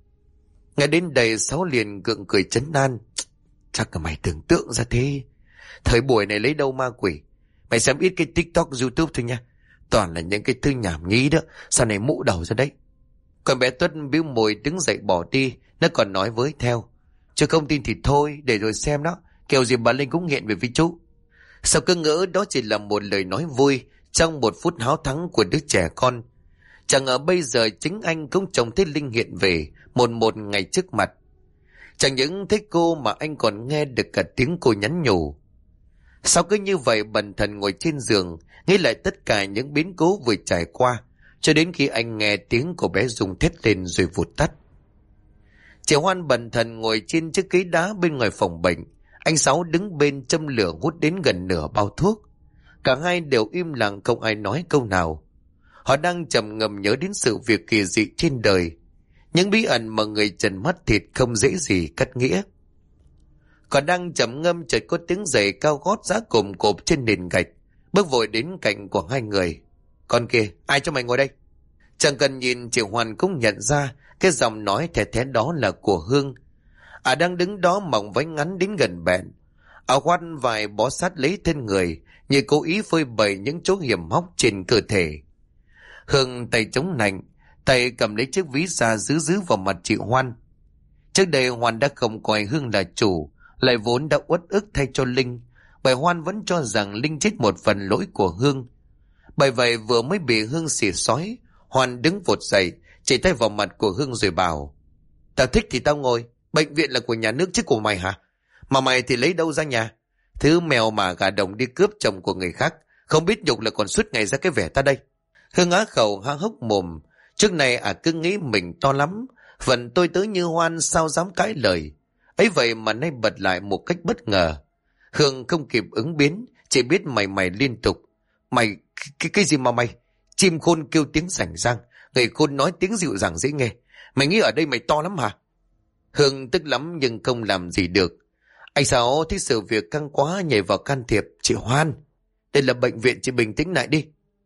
Nghe đến đây Sáu liền gượng cười trấn an. Chắc là mày tưởng tượng ra thế. Thời buổi này lấy đâu ma quỷ. Mày xem ít cái TikTok, YouTube thôi nha. Toàn là những cái thư nhảm nhí đó. Sau này mụ đầu ra đấy. Còn bé Tuất bĩu môi đứng dậy bỏ đi. Nó còn nói với theo. Chứ không tin thì thôi, để rồi xem đó. Kiểu gì bà Linh cũng nghiện về với chú. Sao cứ ngỡ đó chỉ là một lời nói vui, trong một phút háo thắng của đứa trẻ con. Chẳng ngờ bây giờ chính anh cũng trông thấy Linh hiện về một ngày trước mặt. Chẳng những thấy cô mà anh còn nghe được cả tiếng cô nhắn nhủ. Sao cứ như vậy bần thần ngồi trên giường, nghĩ lại tất cả những biến cố vừa trải qua, cho đến khi anh nghe tiếng của bé Dung thét lên rồi vụt tắt. Chị Hoan bần thần ngồi trên chiếc ghế đá bên ngoài phòng bệnh. Anh Sáu đứng bên châm lửa hút đến gần nửa bao thuốc. Cả hai đều im lặng, không ai nói câu nào. Họ đang trầm ngâm nhớ đến sự việc kỳ dị trên đời, những bí ẩn mà người trần mắt thịt không dễ gì cắt nghĩa. Còn đang trầm ngâm, chợt có tiếng giày cao gót giã cồm cộp trên nền gạch, bước vội đến cạnh của hai người. Con kia, ai cho mày ngồi đây? Chẳng cần nhìn, chị Hoàn cũng nhận ra cái giọng nói thè thé đó là của Hương. Đang đứng đó mặc váy ngắn đến gần bẹn, áo khoác vải bó sát lấy thân người, như cố ý phơi bày những chỗ hiểm hóc trên cơ thể. Hương tay chống nạnh, tay cầm lấy chiếc ví da giữ vào mặt chị Hoan. Trước đây Hoan đã không coi Hương là chủ, lại vốn đã uất ức thay cho Linh, bởi Hoan vẫn cho rằng Linh chết một phần lỗi của Hương. Bởi vậy vừa mới bị Hương xỉ xói, Hoan đứng vụt dậy, chỉ tay vào mặt của Hương rồi bảo: Tao thích thì tao ngồi, bệnh viện là của nhà nước chứ của mày hả? Mà mày thì lấy đâu ra nhà? Thứ mèo mà gà đồng đi cướp chồng của người khác, không biết nhục là còn suốt ngày ra cái vẻ ta đây. Hương á khẩu há hốc mồm, trước này cứ nghĩ mình to lắm, phần tôi tớ như Hoan sao dám cãi lời. Ấy vậy mà nay bật lại một cách bất ngờ. Hương không kịp ứng biến, chỉ biết mày liên tục. Mày, cái gì mà mày? Chim khôn kêu tiếng rảnh rang, người khôn nói tiếng dịu dàng dễ nghe. Mày nghĩ ở đây mày to lắm hả? Hương tức lắm nhưng không làm gì được. Anh Sáu thấy sự việc căng quá, nhảy vào can thiệp. Chị Hoan, đây là bệnh viện, chị bình tĩnh lại đi.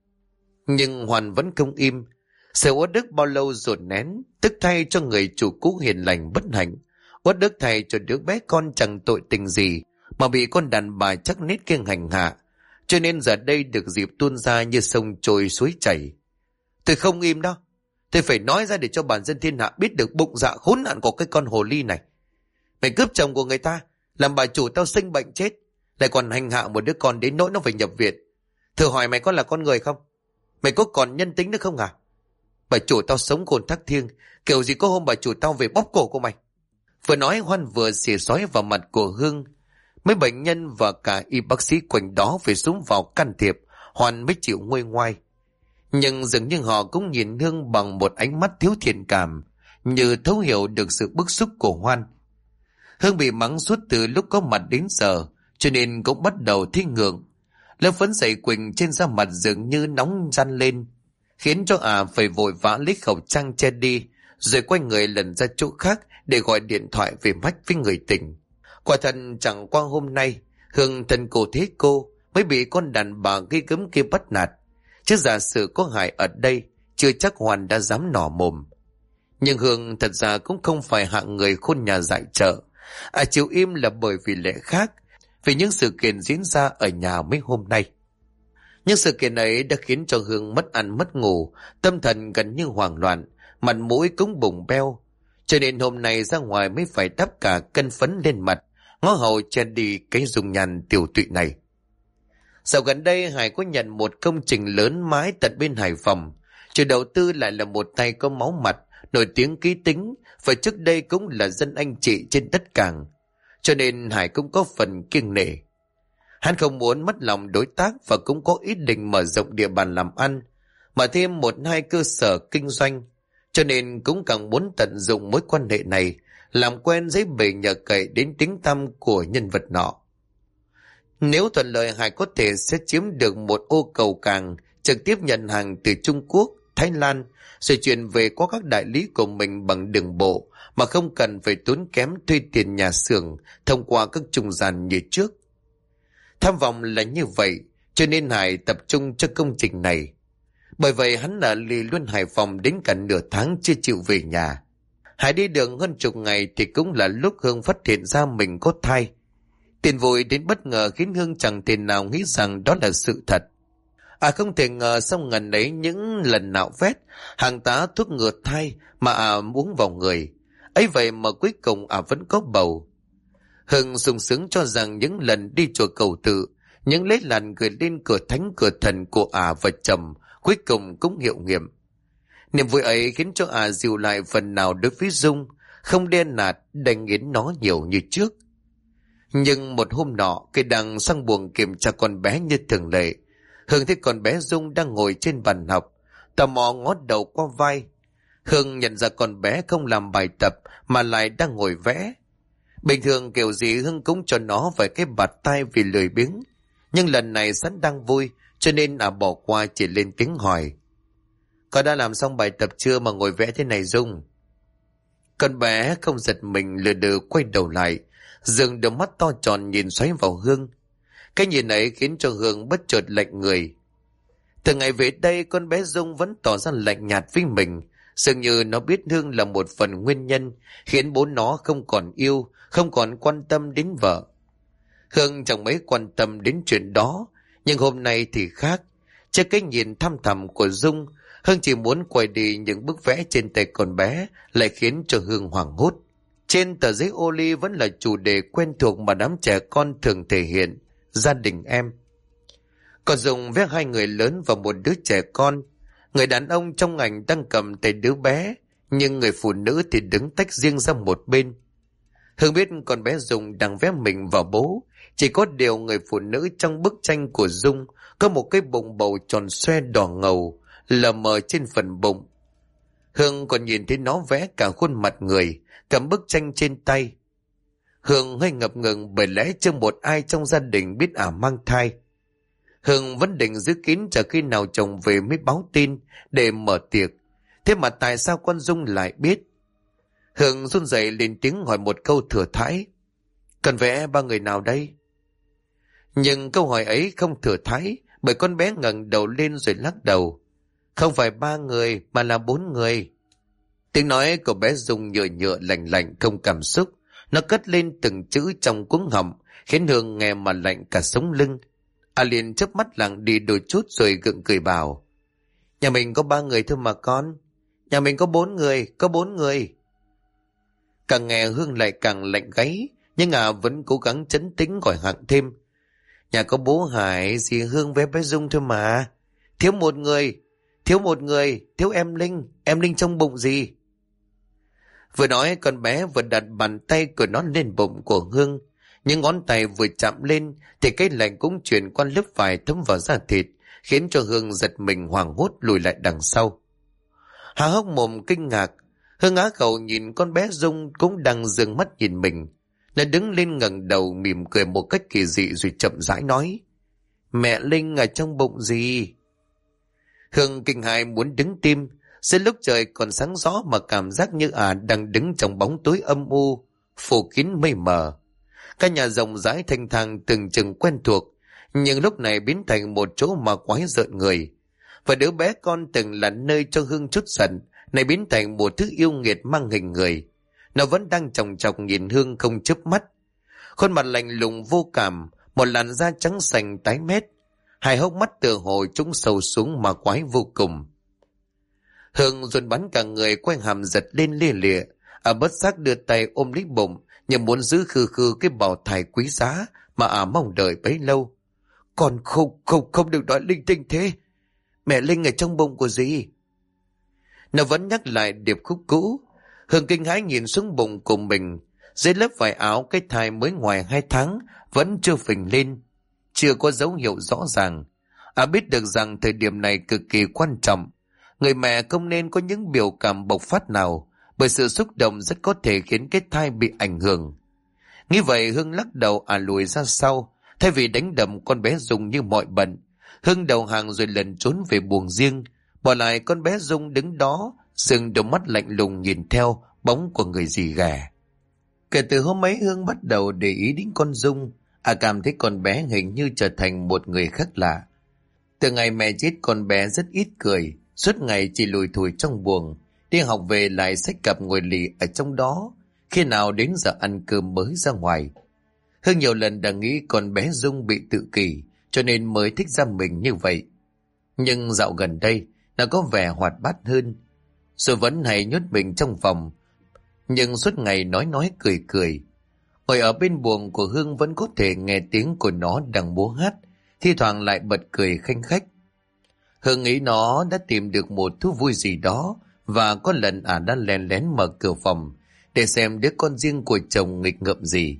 Nhưng Hoan vẫn không im. Sự uất ức bao lâu dồn nén, tức thay cho người chủ cũ hiền lành bất hạnh, uất ức thay cho đứa bé con chẳng tội tình gì mà bị con đàn bà chắc nết kiêng hành hạ, cho nên giờ đây được dịp tuôn ra như sông trôi suối chảy. Tôi không im đâu, tôi phải nói ra để cho bản dân thiên hạ biết được bụng dạ khốn nạn của cái con hồ ly này. Mày cướp chồng của người ta, làm bà chủ tao sinh bệnh chết, lại còn hành hạ một đứa con đến nỗi nó phải nhập viện. Thử hỏi mày có là con người không? Mày có còn nhân tính nữa không hả? Bà chủ tao sống cồn thác thiêng, kiểu gì có hôm bà chủ tao về bóp cổ của mày. Vừa nói Hoan vừa xỉa xói vào mặt của Hương. Mấy bệnh nhân và cả y bác sĩ quanh đó phải xuống vào can thiệp, Hoan mới chịu nguôi ngoai. Nhưng dường như họ cũng nhìn Hương bằng một ánh mắt thiếu thiện cảm, như thấu hiểu được sự bức xúc của Hoan. Hương bị mắng suốt từ lúc có mặt đến giờ, cho nên cũng bắt đầu thấy ngượng. Lớp phấn dày quỳnh trên da mặt dường như nóng răn lên, khiến cho phải vội vã lấy khẩu trang che đi, rồi quay người lần ra chỗ khác để gọi điện thoại về mách với người tình. Quả thật chẳng qua hôm nay Hương thân cô thế cô mới bị con đàn bà gây gớm kia bắt nạt, chứ giả sử có Hải ở đây chưa chắc Hoàn đã dám nỏ mồm. Nhưng Hương thật ra cũng không phải hạng người khôn nhà dại chợ. Chịu im là bởi vì lẽ khác, vì những sự kiện diễn ra ở nhà mấy hôm nay. Nhưng sự kiện ấy đã khiến cho Hương mất ăn mất ngủ, tâm thần gần như hoảng loạn, mặt mũi cũng bùng beo. Cho nên hôm nay ra ngoài mới phải đắp cả cân phấn lên mặt, ngó hầu che đi cái dung nhan tiểu tụy này. Dạo gần đây Hải có nhận một công trình lớn mái tận bên Hải Phòng. Chủ đầu tư lại là một tay có máu mặt, nổi tiếng kỹ tính, và trước đây cũng là dân anh chị trên đất Cảng. Cho nên Hải cũng có phần kiêng nể. Hắn không muốn mất lòng đối tác và cũng có ý định mở rộng địa bàn làm ăn, mở thêm 1-2 cơ sở kinh doanh. Cho nên cũng càng muốn tận dụng mối quan hệ này, làm quen giấy bề nhờ cậy đến tiếng tăm của nhân vật nọ. Nếu thuận lợi, Hải có thể sẽ chiếm được một ô cầu cảng, trực tiếp nhận hàng từ Trung Quốc, Thái Lan, rồi chuyển về qua các đại lý của mình bằng đường bộ, mà không cần phải tốn kém thuê tiền nhà xưởng thông qua các trung gian như trước. Tham vọng là như vậy, cho nên Hải tập trung cho công trình này. Bởi vậy hắn đã lì luôn Hải Phòng đến cả nửa tháng chưa chịu về nhà. Hải đi đường hơn chục ngày thì cũng là lúc Hương phát hiện ra mình có thai. Tin vui đến bất ngờ khiến Hương chẳng thể nào nghĩ rằng đó là sự thật. Không thể ngờ sau ngần ấy những lần nạo vét, hàng tá thuốc ngừa thai mà uống vào người. Ấy vậy mà cuối cùng vẫn có bầu. Hương sung sướng cho rằng những lần đi chùa cầu tự, Những lấy làn gửi lên cửa thánh cửa thần của và chồng cuối cùng cũng hiệu nghiệm. Niềm vui ấy khiến cho dịu lại phần nào đối với Dung, không đen nạt đành nghiến nó nhiều như trước. Nhưng một hôm nọ, khi đang sang buồng kiểm tra con bé như thường lệ, Hương thấy con bé Dung đang ngồi trên bàn học, tò mò ngó đầu qua vai. Hương nhận ra con bé không làm bài tập mà lại đang ngồi vẽ. Bình thường kiểu gì Hương cũng cho nó vài cái bạt tai vì lười biếng, nhưng lần này sẵn đang vui cho nên bỏ qua, chỉ lên tiếng hỏi: "Con đã làm xong bài tập chưa mà ngồi vẽ thế này Dung?" Con bé không giật mình, lờ đờ quay đầu lại, dừng đôi mắt to tròn nhìn xoáy vào Hương. Cái nhìn ấy khiến cho Hương bất chợt lạnh người. Từ ngày về đây, con bé Dung vẫn tỏ ra lạnh nhạt với mình, dường như nó biết Hương là một phần nguyên nhân khiến bố nó không còn yêu, không còn quan tâm đến vợ. Hương chẳng mấy quan tâm đến chuyện đó, nhưng hôm nay thì khác. Trước cái nhìn thăm thẳm của Dung, Hương chỉ muốn quay đi những bức vẽ trên tay con bé, lại khiến cho Hương hoảng hốt. Trên tờ giấy ô ly vẫn là chủ đề quen thuộc mà đám trẻ con thường thể hiện: gia đình em. Còn Dung vẽ hai người lớn và một đứa trẻ con. Người đàn ông trong ảnh đang cầm tay đứa bé, nhưng người phụ nữ thì đứng tách riêng ra một bên. Hương biết con bé Dung đang vẽ mình và bố, chỉ có điều người phụ nữ trong bức tranh của Dung có một cái bụng bầu tròn xoe đỏ ngầu lờ mờ trên phần bụng. Hương còn nhìn thấy nó vẽ cả khuôn mặt người, cầm bức tranh trên tay. Hương hơi ngập ngừng, bởi lẽ chưa một ai trong gia đình biết mang thai. Hương vẫn định giữ kín chờ khi nào chồng về mới báo tin để mở tiệc. Thế mà tại sao con Dung lại biết? Hương run rẩy lên tiếng hỏi một câu thừa thãi: "Cần vẽ ba người nào đây?" Nhưng câu hỏi ấy không thừa thãi, bởi con bé ngẩng đầu lên rồi lắc đầu: "Không phải ba người mà là 4 người." Tiếng nói của bé Dung nhựa nhựa lạnh lạnh không cảm xúc. Nó cất lên từng chữ trong cuống họng, khiến Hương nghe mà lạnh cả sống lưng. Liền chớp mắt lặng đi đôi chút rồi gượng cười bảo: "Nhà mình có 3 người thôi mà con. Nhà mình có 4 người, có 4 người." Càng nghe Hương lại càng lạnh gáy, nhưng vẫn cố gắng trấn tĩnh gọi hạng thêm: "Nhà có bố Hải dì Hương với bé Dung thôi mà. Thiếu một người, thiếu một người, thiếu em Linh trong bụng dì." Vừa nói, con bé vừa đặt bàn tay của nó lên bụng của Hương. Những ngón tay vừa chạm lên thì cái lạnh cũng chuyển qua lớp vải thấm vào da thịt, khiến cho Hương giật mình hoảng hốt lùi lại đằng sau. Há hốc mồm kinh ngạc, Hương á khẩu nhìn con bé Dung cũng đang dương mắt nhìn mình. Nó đứng lên ngẩng đầu mỉm cười một cách kỳ dị rồi chậm rãi nói: "Mẹ Linh ở trong bụng gì?" Hương kinh hãi muốn đứng tim. Giữa lúc trời còn sáng rõ mà cảm giác như đang đứng trong bóng tối âm u phủ kín mây mờ. Căn nhà rộng rãi thanh thang từng chừng quen thuộc, nhưng lúc này biến thành một chỗ mà quái rợn người. Và đứa bé con từng là nơi cho Hương chút giận, này biến thành một thứ yêu nghiệt mang hình người. Nó vẫn đang chòng chọc nhìn Hương không chớp mắt. Khuôn mặt lạnh lùng vô cảm, một làn da trắng sành tái mét, hai hốc mắt tựa hồ trũng sâu xuống mà quái vô cùng. Hương dồn bắn cả người, quay hàm giật lên lia lịa, bất giác đưa tay ôm lấy bụng, như muốn giữ khư khư cái bào thai quý giá mà mong đợi bấy lâu. "Con không được nói linh tinh thế. Mẹ Linh ở trong bụng của dì." Nó vẫn nhắc lại điệp khúc cũ. Hương kinh hãi nhìn xuống bụng của mình. Dưới lớp vải áo, cái thai mới ngoài 2 tháng vẫn chưa phình lên, chưa có dấu hiệu rõ ràng. Biết được rằng thời điểm này cực kỳ quan trọng. Người mẹ không nên có những biểu cảm bộc phát nào, bởi sự xúc động rất có thể khiến cái thai bị ảnh hưởng. Nghĩ vậy, Hương lắc đầu lùi ra sau. Thay vì đánh đập con bé Dung như mọi bận, Hương đầu hàng rồi lần trốn về buồng riêng, bỏ lại con bé Dung đứng đó, dừng đôi mắt lạnh lùng nhìn theo bóng của người dì ghẻ. Kể từ hôm ấy, Hương bắt đầu để ý đến con Dung. Cảm thấy con bé hình như trở thành một người khác lạ. Từ ngày mẹ chết, con bé rất ít cười, suốt ngày chỉ lủi thủi trong buồng, đi học về lại xách cặp ngồi lì ở trong đó, khi nào đến giờ ăn cơm mới ra ngoài. Hương nhiều lần đã nghĩ con bé Dung bị tự kỷ, cho nên mới thích ra mình như vậy. Nhưng dạo gần đây, nó có vẻ hoạt bát hơn. Rồi vẫn hay nhốt mình trong phòng, nhưng suốt ngày nói cười cười. Ngồi ở bên buồng của Hương vẫn có thể nghe tiếng của nó đang múa hát, thi thoảng lại bật cười khanh khách. Hương nghĩ nó đã tìm được một thú vui gì đó, và có lần đã lén lén mở cửa phòng để xem đứa con riêng của chồng nghịch ngợm gì.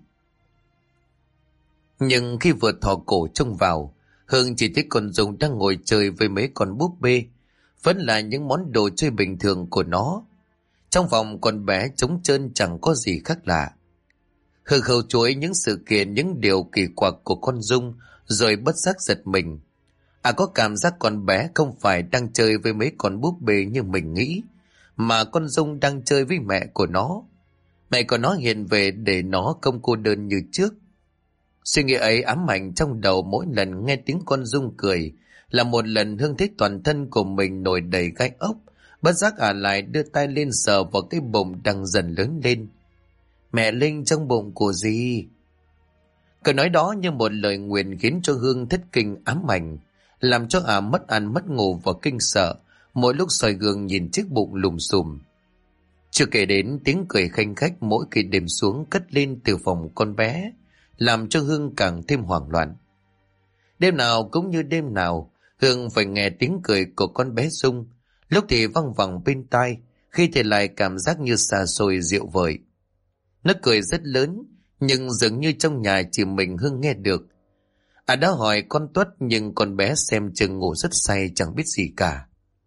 Nhưng khi vừa thò cổ trông vào, Hương chỉ thấy con Dung đang ngồi chơi với mấy con búp bê, vẫn là những món đồ chơi bình thường của nó. Trong phòng con bé trống trơn chẳng có gì khác lạ. Hương khâu chuối những sự kiện, những điều kỳ quặc của con Dung, rồi bất giác giật mình. Có cảm giác con bé không phải đang chơi với mấy con búp bê như mình nghĩ, mà con Dung đang chơi với mẹ của nó. Mẹ của nó hiện về để nó không cô đơn như trước. Suy nghĩ ấy ám ảnh trong đầu mỗi lần nghe tiếng con Dung cười, là một lần Hương thấy toàn thân của mình nổi đầy gai ốc, bất giác lại đưa tay lên sờ vào cái bụng đang dần lớn lên. Mẹ Linh trong bụng của dì. Câu nói đó như một lời nguyền khiến cho Hương thất kinh ám ảnh, làm cho mất ăn mất ngủ và kinh sợ, mỗi lúc soi gương nhìn chiếc bụng lùm xùm. Chưa kể đến tiếng cười khanh khách mỗi khi đêm xuống cất lên từ phòng con bé, làm cho Hương càng thêm hoảng loạn. Đêm nào cũng như đêm nào, Hương phải nghe tiếng cười của con bé Dung, lúc thì văng vẳng bên tai, khi thì lại cảm giác như xa xôi dịu vời. Nó cười rất lớn, nhưng dường như trong nhà chỉ mình Hương nghe được. Đã hỏi con Tuất, nhưng con bé xem chừng ngủ rất say chẳng biết gì cả.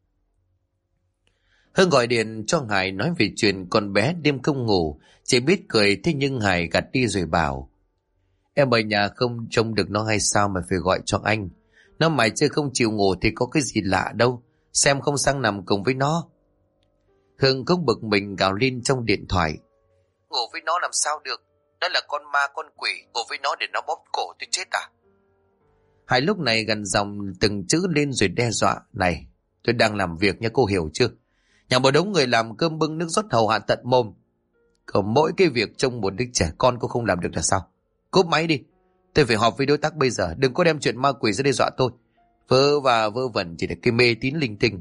Hương gọi điện cho Hải nói về chuyện con bé đêm không ngủ, chỉ biết cười, thế nhưng Hải gạt đi rồi bảo: Em ở nhà không trông được nó hay sao mà phải gọi cho anh? Nó mải chơi không chịu ngủ thì có cái gì lạ đâu, xem không sang nằm cùng với nó. Hương cũng bực mình gào lên trong điện thoại: Ngủ với nó làm sao được? Nó là con ma con quỷ, ngủ với nó để nó bóp cổ tôi chết à? Hải lúc này gần dòng từng chữ lên rồi đe dọa: Này, tôi đang làm việc nha, cô hiểu chưa? Nhà một đống người làm cơm bưng nước rót hầu hạ tận mồm. Còn mỗi cái việc trông một đứa trẻ con cô không làm được là sao? Cúp máy đi, tôi phải họp với đối tác bây giờ, đừng có đem chuyện ma quỷ ra đe dọa tôi. Vớ vẩn chỉ là cái mê tín linh tinh.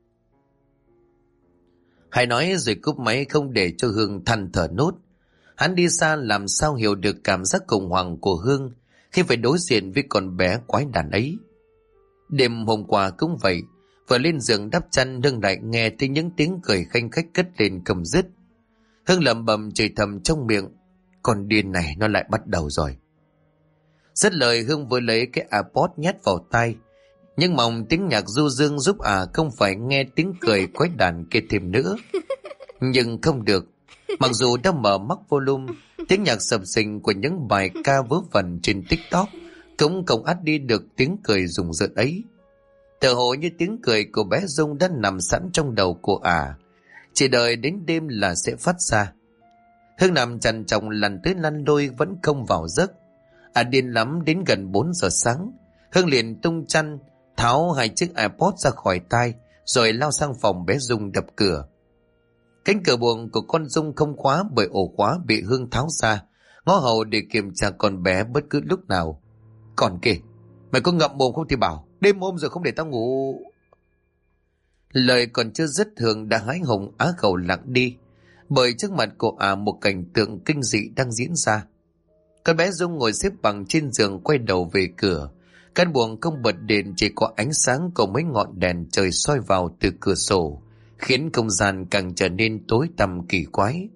Hải nói rồi cúp máy không để cho Hương than thở nốt. Hắn đi xa làm sao hiểu được cảm giác khủng hoảng của Hương khi phải đối diện với con bé quái đản ấy. Đêm hôm qua cũng vậy, vừa lên giường đắp chăn, Hương lại nghe thấy những tiếng cười khanh khách cất lên không dứt. Hương lẩm bẩm chửi thầm trong miệng: Con điên này nó lại bắt đầu rồi. Dứt lời, Hương vừa lấy cái iPod nhét vào tai, nhưng mong tiếng nhạc du dương giúp không phải nghe tiếng cười quái đản kia thêm nữa. Nhưng không được, mặc dù đã mở mắc volume, tiếng nhạc sập sình của những bài ca vớ vẩn trên TikTok cũng không át đi được tiếng cười rùng rợn ấy. Tựa hồ như tiếng cười của bé Dung đã nằm sẵn trong đầu của chỉ đợi đến đêm là sẽ phát ra. Hương nằm trằn trọc lăn tới lăn lôi vẫn không vào giấc. Điên lắm, đến gần 4 giờ sáng, Hương liền tung chăn, tháo 2 chiếc iPod ra khỏi tai, rồi lao sang phòng bé Dung đập cửa. Cánh cửa buồng của con Dung không khóa, bởi ổ khóa bị Hương tháo ra, ngó hầu để kiểm tra con bé bất cứ lúc nào. Còn kìa, mày có ngậm mồm không thì bảo, đêm hôm rồi không để tao ngủ. Lời còn chưa dứt, Hương đã hái hùng á khẩu lặng đi, bởi trước mặt của một cảnh tượng kinh dị đang diễn ra. Con bé Dung ngồi xếp bằng trên giường, quay đầu về cửa. Căn buồng không bật đèn, chỉ có ánh sáng của mấy ngọn đèn trời soi vào từ cửa sổ, khiến không gian càng trở nên tối tăm kỳ quái.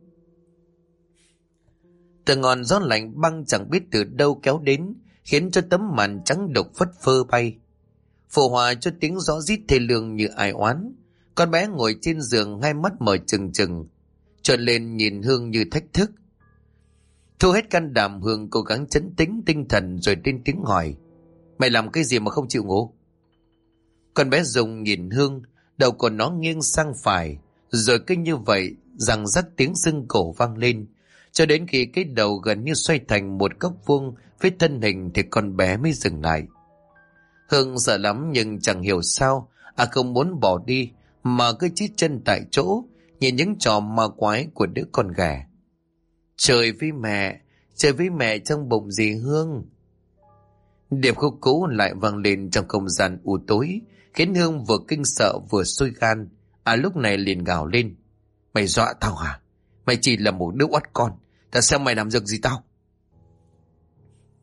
Từ ngọn gió lạnh băng chẳng biết từ đâu kéo đến, khiến cho tấm màn trắng đục phất phơ bay. Phù hòa cho tiếng gió rít thê lương như ai oán. Con bé ngồi trên giường, hai mắt mở trừng trừng, trợn lên nhìn Hương như thách thức. Thu hết can đảm, Hương cố gắng trấn tĩnh tinh thần rồi lên tiếng hỏi: Mày làm cái gì mà không chịu ngủ? Con bé Dung nhìn Hương, đầu của nó nghiêng sang phải, rồi cứ như vậy rằng rắc tiếng sưng cổ vang lên, cho đến khi cái đầu gần như xoay thành một góc vuông với thân hình thì con bé mới dừng lại. Hương sợ lắm nhưng chẳng hiểu sao không muốn bỏ đi, mà cứ chít chân tại chỗ nhìn những trò ma quái của đứa con ghẻ. Trời với mẹ trong bụng dì Hương. Điệp khúc cũ lại vang lên trong không gian u tối, khiến Hương vừa kinh sợ vừa sôi gan. Lúc này liền gào lên: Mày dọa tao hả? Mày chỉ là một đứa oắt con, tại sao mày làm được gì tao?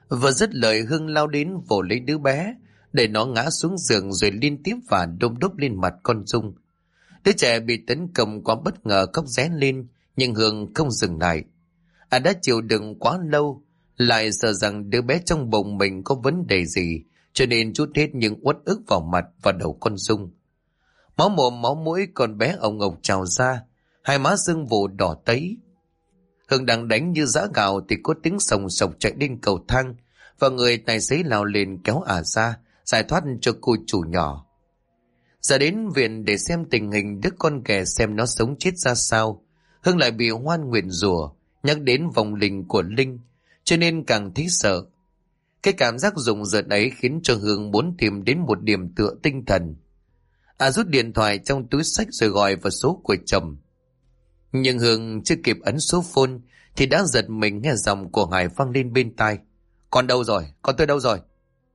Vừa dứt lời, Hương lao đến vồ lấy đứa bé, để nó ngã xuống giường rồi liên tiếp và đôm đốp lên mặt con Dung. Đứa trẻ bị tấn công quá bất ngờ khóc ré lên, nhưng Hương không dừng lại. Đã chịu đựng quá lâu, lại sợ rằng đứa bé trong bụng mình có vấn đề gì, cho nên trút hết những uất ức vào mặt và đầu con Dung. Máu mồm máu mũi con bé ồng ồng trào ra, hai má sưng vù đỏ tấy. Hương đang đánh như giã gạo thì có tiếng sồng sộc chạy lên cầu thang, và người tài xế lao lên kéo ra, giải thoát cho cô chủ nhỏ. Giờ đến viện để xem tình hình đứa con ghẻ, xem nó sống chết ra sao. Hương lại bị Hoan nguyền rủa, nhắc đến vong linh của Linh, cho nên càng thấy sợ. Cái cảm giác rùng rợn ấy khiến cho Hương muốn tìm đến một điểm tựa tinh thần. Rút điện thoại trong túi xách rồi gọi vào số của chồng. Nhưng Hương chưa kịp ấn số phone thì đã giật mình nghe giọng của Hải vang lên bên tai. Con đâu rồi? Con tôi đâu rồi?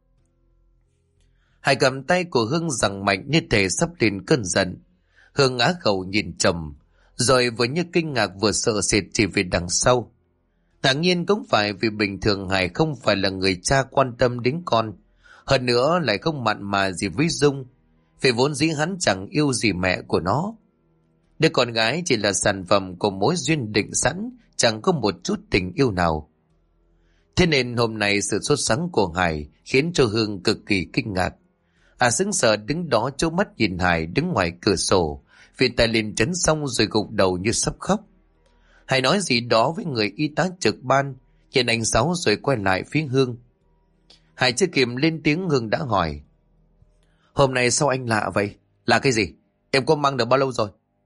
Hải cầm tay của Hương giằng mạnh như thể sắp lên cơn giận. Hương á khẩu nhìn chồng, rồi vừa như kinh ngạc vừa sợ sệt chỉ về đằng sau. Ngạc nhiên cũng phải vì bình thường Hải không phải là người cha quan tâm đến con, hơn nữa lại không mặn mà gì với Dung, vì vốn dĩ hắn chẳng yêu gì mẹ của nó. Đứa con gái chỉ là sản phẩm của mối duyên định sẵn, chẳng có một chút tình yêu nào. Thế nên hôm nay sự sốt sắng của Hải khiến cho Hương cực kỳ kinh ngạc. Sững sờ đứng đó trố mắt nhìn Hải đứng ngoài cửa sổ, vì tay liền chấn xong rồi gục đầu như sắp khóc. Hải nói gì đó với người y tá trực ban, nhìn anh Sáu rồi quay lại phía Hương. Hải chưa kịp lên tiếng, Hương đã hỏi. Hôm nay sao anh lạ vậy? Là cái gì? Em có mang được bao lâu rồi?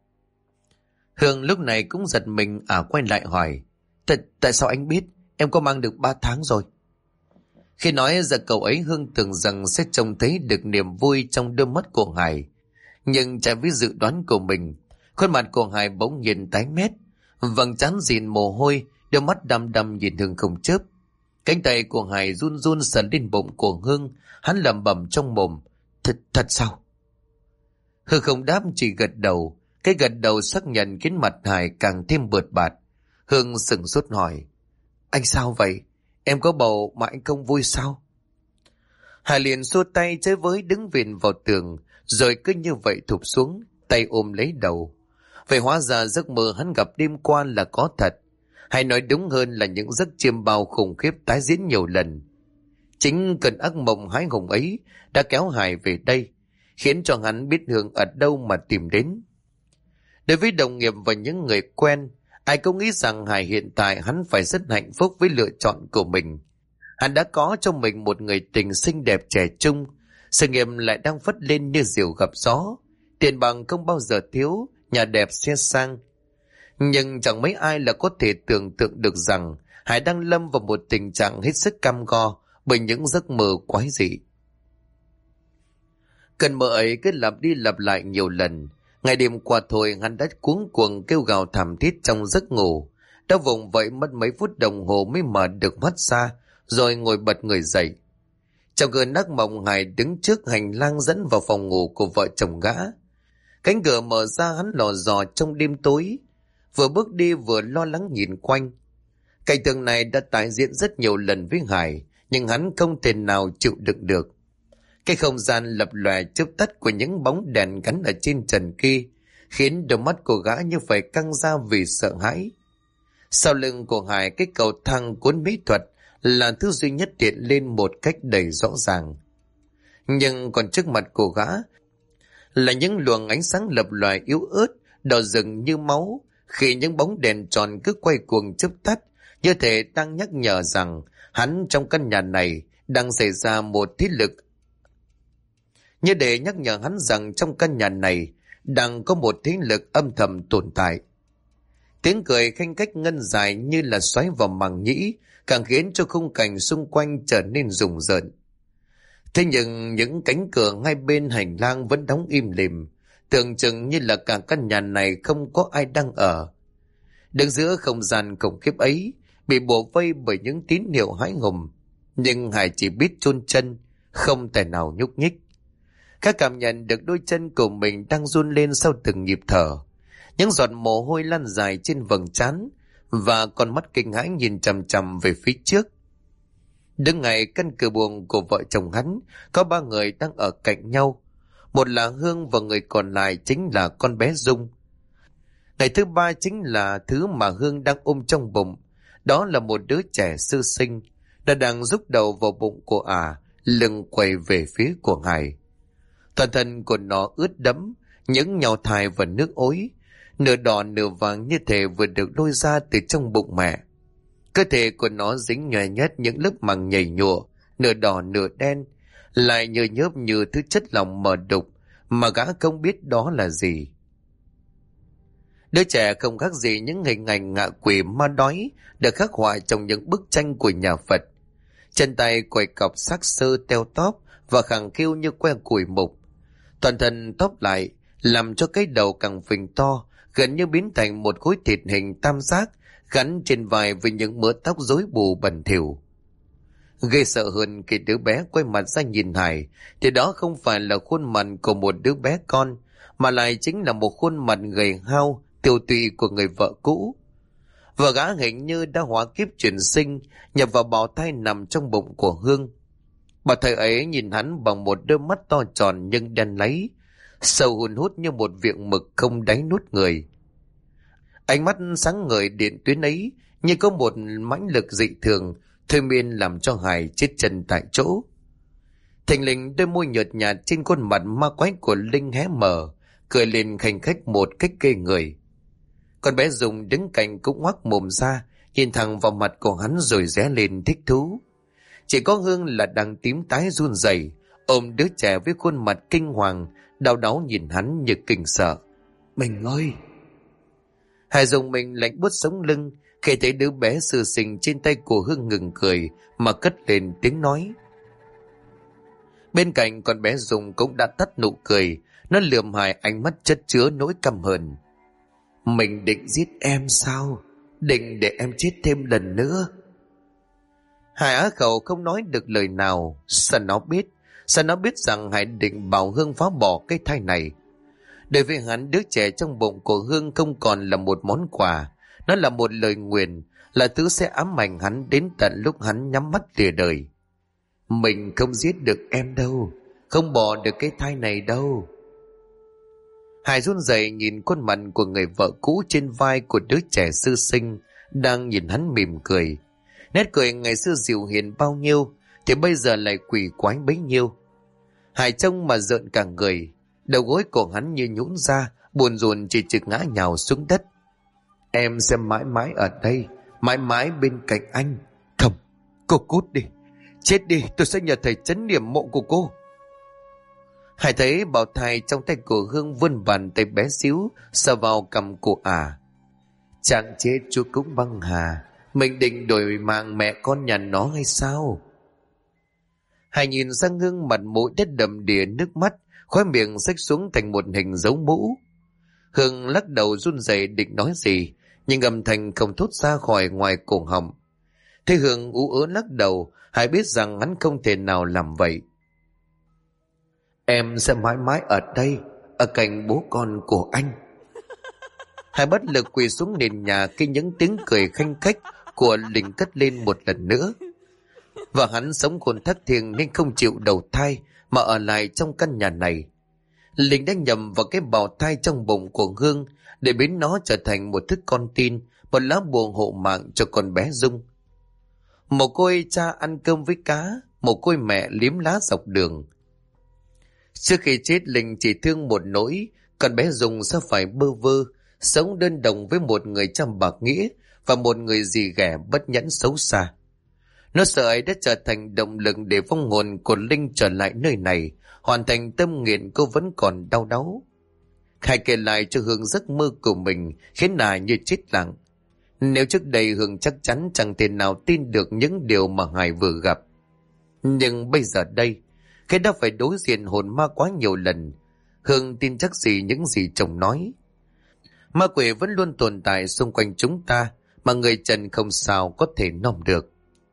Hương lúc này cũng giật mình, quay lại hỏi. Tại sao anh biết? Em có mang được 3 tháng rồi. Khi nói ra câu ấy, Hương tưởng rằng sẽ trông thấy được niềm vui trong đôi mắt của Hải. Nhưng trái với dự đoán của mình, khuôn mặt của Hải bỗng nhiên tái mét, vầng trán dịn mồ hôi, đôi mắt đăm đăm nhìn Hương không chớp. Cánh tay của Hải run run sờ lên bụng của Hương, hắn lẩm bẩm trong mồm. Thật sao? Hương không đáp, chỉ gật đầu. Cái gật đầu xác nhận khiến mặt Hải càng thêm bợt bạt. Hương sửng sốt hỏi. Anh sao vậy? Em có bầu mà anh không vui sao? Hải liền xua tay chơi với đứng viện vào tường, rồi cứ như vậy thụp xuống, tay ôm lấy đầu. Vậy hóa ra giấc mơ hắn gặp đêm qua là có thật. Hay nói đúng hơn là những giấc chiêm bao khủng khiếp tái diễn nhiều lần. Chính cơn ác mộng hãi hùng ấy đã kéo Hải về đây, khiến cho hắn biết Hương ở đâu mà tìm đến. Đối với đồng nghiệp và những người quen, ai cũng nghĩ rằng Hải hiện tại hắn phải rất hạnh phúc với lựa chọn của mình. Hắn đã có cho mình một người tình xinh đẹp trẻ trung, sự nghiệp lại đang phất lên như diều gặp gió, tiền bằng không bao giờ thiếu, nhà đẹp xe sang. Nhưng chẳng mấy ai là có thể tưởng tượng được rằng Hải đang lâm vào một tình trạng hết sức cam go bởi những giấc mơ quái dị. Cơn mơ ấy cứ lặp đi lặp lại nhiều lần. Ngày đêm qua thôi, hắn đã cuống cuồng kêu gào thảm thiết trong giấc ngủ, đã vùng vẫy mất mấy phút đồng hồ mới mở được mắt ra, rồi ngồi bật người dậy. Trong cơn ác mộng, Hải đứng trước hành lang dẫn vào phòng ngủ của vợ chồng gã. Cánh cửa mở ra, hắn lò dò trong đêm tối, vừa bước đi vừa lo lắng nhìn quanh. Cảnh tượng này đã tái diễn rất nhiều lần với Hải, nhưng hắn không thể nào chịu đựng được. Cái không gian lập lòe chớp tắt của những bóng đèn gắn ở trên trần kia khiến đôi mắt của gã như phải căng ra vì sợ hãi. Sau lưng của Hải, cái cầu thang cuốn mỹ thuật là thứ duy nhất hiện lên một cách đầy rõ ràng. Nhưng còn trước mặt của gã là những luồng ánh sáng lập lòe yếu ớt, đỏ rừng như máu, khi những bóng đèn tròn cứ quay cuồng chớp tắt, như thể đang nhắc nhở rằng hắn trong căn nhà này đang xảy ra một thế lực. Như để nhắc nhở hắn rằng trong căn nhà này đang có một thế lực âm thầm tồn tại. Tiếng cười khanh khách ngân dài như là xoáy vào màng nhĩ, càng khiến cho khung cảnh xung quanh trở nên rùng rợn. Thế nhưng những cánh cửa ngay bên hành lang vẫn đóng im lìm, tưởng chừng như là cả căn nhà này không có ai đang ở. Đứng giữa không gian khủng khiếp ấy, bị bủa vây bởi những tín hiệu hãi hùng, nhưng Hải chỉ biết chôn chân, không thể nào nhúc nhích. Các cảm nhận được đôi chân của mình đang run lên sau từng nhịp thở, những giọt mồ hôi lăn dài trên vầng trán, và con mắt kinh hãi nhìn chằm chằm về phía trước. Đứng ngay căn cửa buồng của vợ chồng hắn, có ba người đang ở cạnh nhau. Một là Hương và người còn lại chính là con bé Dung. Ngày thứ ba chính là thứ mà Hương đang ôm trong bụng. Đó là một đứa trẻ sơ sinh, đã đang rúc đầu vào bụng của lưng quay về phía của Hải. Toàn thân của nó ướt đẫm, những nhào thai và nước ối, nửa đỏ nửa vàng như thể vừa được lôi ra từ trong bụng mẹ. Cơ thể của nó dính nhòe nhét những lớp màng nhầy nhụa, nửa đỏ nửa đen, lại nhờ nhớp như thứ chất lỏng mờ đục mà gã không biết đó là gì. Đứa trẻ không khác gì những hình ảnh ngạ quỷ ma đói được khắc họa trong những bức tranh của nhà Phật. Chân tay quầy cọc xác xơ teo tóp và khẳng khiu như que củi mục. Toàn thân tóp lại, làm cho cái đầu càng phình to, gần như biến thành một khối thịt hình tam giác gắn trên vai với những mớ tóc rối bù bẩn thỉu. Ghê sợ hơn khi đứa bé quay mặt ra nhìn Hải, thì đó không phải là khuôn mặt của một đứa bé con, mà lại chính là một khuôn mặt gầy hao, tiêu tụy của người vợ cũ. Và gã hình như đã hóa kiếp chuyển sinh, nhập vào bào thai nằm trong bụng của Hương. Bà thầy ấy nhìn hắn bằng một đôi mắt to tròn nhưng đen láy, sâu hun hút như một việng mực không đáy nuốt người. Ánh mắt sáng ngời điện tuyến ấy như có một mãnh lực dị thường, thôi miên làm cho Hải chết chân tại chỗ. Thình lình đôi môi nhợt nhạt trên khuôn mặt ma quái của Linh hé mở, cười lên khanh khách một cách ghê người. Con bé Dung đứng cạnh cũng ngoác mồm ra, nhìn thẳng vào mặt của hắn rồi ré lên thích thú. Chỉ có Hương là đang tím tái run rẩy, ôm đứa trẻ với khuôn mặt kinh hoàng, đau đáu nhìn hắn như kinh sợ. Mình ơi! Hải dùng mình lạnh buốt sống lưng khi thấy đứa bé sơ sinh trên tay của Hương ngừng cười mà cất lên tiếng nói. Bên cạnh con bé Dung cũng đã tắt nụ cười, nó lườm Hải ánh mắt chất chứa nỗi căm hờn. Mình định giết em sao? Định để em chết thêm lần nữa? Hải á khẩu không nói được lời nào. Sao nó biết rằng Hải định bảo Hương phá bỏ cái thai này? Đối với hắn, đứa trẻ trong bụng của Hương không còn là một món quà, nó là một lời nguyền, là thứ sẽ ám ảnh hắn đến tận lúc hắn nhắm mắt lìa đời. Mình không giết được em đâu, không bỏ được cái thai này đâu. Hải run rẩy nhìn khuôn mặt của người vợ cũ trên vai của đứa trẻ sơ sinh, đang nhìn hắn mỉm cười. Nét cười ngày xưa dịu hiền bao nhiêu thì bây giờ lại quỷ quái bấy nhiêu. Hải trông mà rợn cả người, đầu gối của hắn như nhũn ra, buồn rùn chỉ trực ngã nhào xuống đất. Em sẽ mãi mãi ở đây, mãi mãi bên cạnh anh. Không, cô cút đi, chết đi, tôi sẽ nhờ thầy trấn niệm mộ của cô. Hải thấy bào thai trong tay của Hương vươn bàn tay bé xíu sờ vào cằm của Chẳng chết chú cũng băng hà, mình định đổi mạng mẹ con nhà nó hay sao? Hải nhìn sang Hương, mặt mũi đất đầm đìa nước mắt, khóe miệng xếch xuống thành một hình dấu mũ. Hương lắc đầu run rẩy định nói gì, nhưng âm thanh không thốt ra khỏi ngoài cổ họng. Thấy Hương ú ớ lắc đầu, Hải biết rằng hắn không thể nào làm vậy. Em sẽ mãi mãi ở đây, ở cạnh bố con của anh. Hải bất lực quỳ xuống nền nhà khi những tiếng cười khanh khách của Linh cất lên một lần nữa. Và hắn sống khôn thất thiêng nên không chịu đầu thai mà ở lại trong căn nhà này. Linh đã nhầm vào cái bào thai trong bụng của Hương để biến nó trở thành một thức con tin, một lá bùa hộ mạng cho con bé Dung. Một côi cha ăn cơm với cá, một côi mẹ liếm lá dọc đường. Trước khi chết, Linh chỉ thương một nỗi con bé Dung sẽ phải bơ vơ, sống đơn độc với một người trăm bạc nghĩa và một người dì ghẻ bất nhẫn xấu xa. Nó sợ ấy đã trở thành động lực để vong hồn của Linh trở lại nơi này, hoàn thành tâm nguyện cô vẫn còn đau đáu. Hải kể lại cho Hương giấc mơ của mình khiến Hải như chết lặng. Nếu trước đây Hương chắc chắn chẳng thể nào tin được những điều mà Hải vừa gặp. Nhưng bây giờ đây, khi đã phải đối diện hồn ma quá nhiều lần, Hương tin chắc gì những gì chồng nói. Ma quỷ vẫn luôn tồn tại xung quanh chúng ta, mà người trần không sao có thể nom được.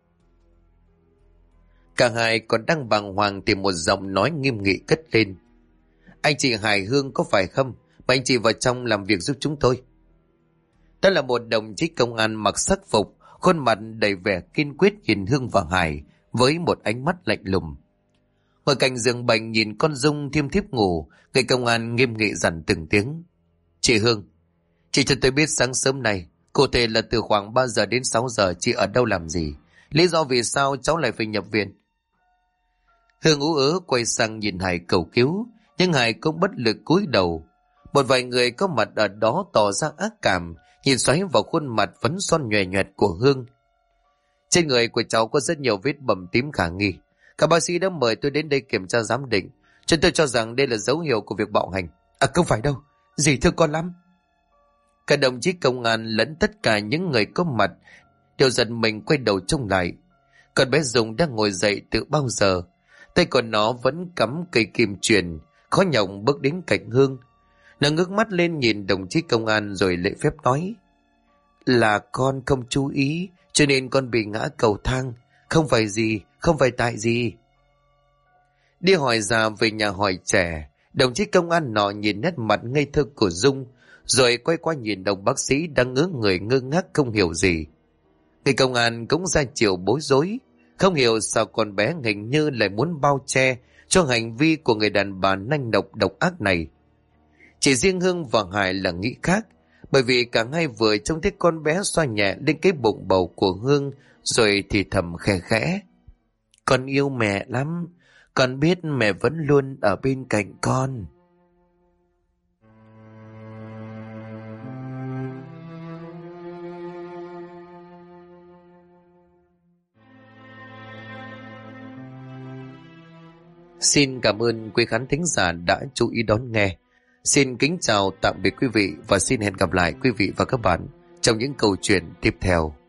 Cả hai còn đang bàng hoàng thì một giọng nói nghiêm nghị cất lên. Anh chị Hải Hương có phải không? Mà anh chị vào trong làm việc giúp chúng tôi. Đó là một đồng chí công an mặc sắc phục, khuôn mặt đầy vẻ kiên quyết nhìn Hương và Hải, với một ánh mắt lạnh lùng. Ngồi cạnh giường bệnh nhìn con Dung thiêm thiếp ngủ, người công an nghiêm nghị dặn từng tiếng. Chị Hương, chị cho tôi biết sáng sớm nay, cụ thể là từ khoảng 3 giờ đến 6 giờ chị ở đâu làm gì? Lý do vì sao cháu lại phải nhập viện? Hương ú ớ quay sang nhìn Hải cầu cứu, nhưng Hải cũng bất lực cúi đầu. Một vài người có mặt ở đó tỏ ra ác cảm, nhìn xoáy vào khuôn mặt phấn son nhòe nhoẹt của Hương. Trên người của cháu có rất nhiều vết bầm tím khả nghi. Các bác sĩ đã mời tôi đến đây kiểm tra giám định. Chúng tôi cho rằng đây là dấu hiệu của việc bạo hành. Không phải đâu, dì thương con lắm. Các đồng chí công an lẫn tất cả những người có mặt đều giật mình quay đầu trông lại. Con bé Dung đang ngồi dậy từ bao giờ, tay của nó vẫn cắm cây kim chuyền, khó nhọc bước đến cạnh Hương. Nó ngước mắt lên nhìn đồng chí công an rồi lễ phép nói: Là con không chú ý cho nên con bị ngã cầu thang, không phải gì, không phải tại gì. Đi hỏi già về nhà hỏi trẻ, đồng chí công an nọ nhìn nét mặt ngây thơ của Dung, rồi quay qua nhìn đồng bác sĩ đang ngớ người ngơ ngác không hiểu gì. Người công an cũng ra chiều bối rối, không hiểu sao con bé hình như lại muốn bao che cho hành vi của người đàn bà nanh độc ác này. Chỉ riêng Hương và Hải là nghĩ khác, bởi vì cả hai vừa trông thấy con bé xoa nhẹ lên cái bụng bầu của Hương rồi thì thầm khẽ khẽ: Con yêu mẹ lắm, con biết mẹ vẫn luôn ở bên cạnh con. Xin cảm ơn quý khán thính giả đã chú ý đón nghe. Xin kính chào tạm biệt quý vị và xin hẹn gặp lại quý vị và các bạn trong những câu chuyện tiếp theo.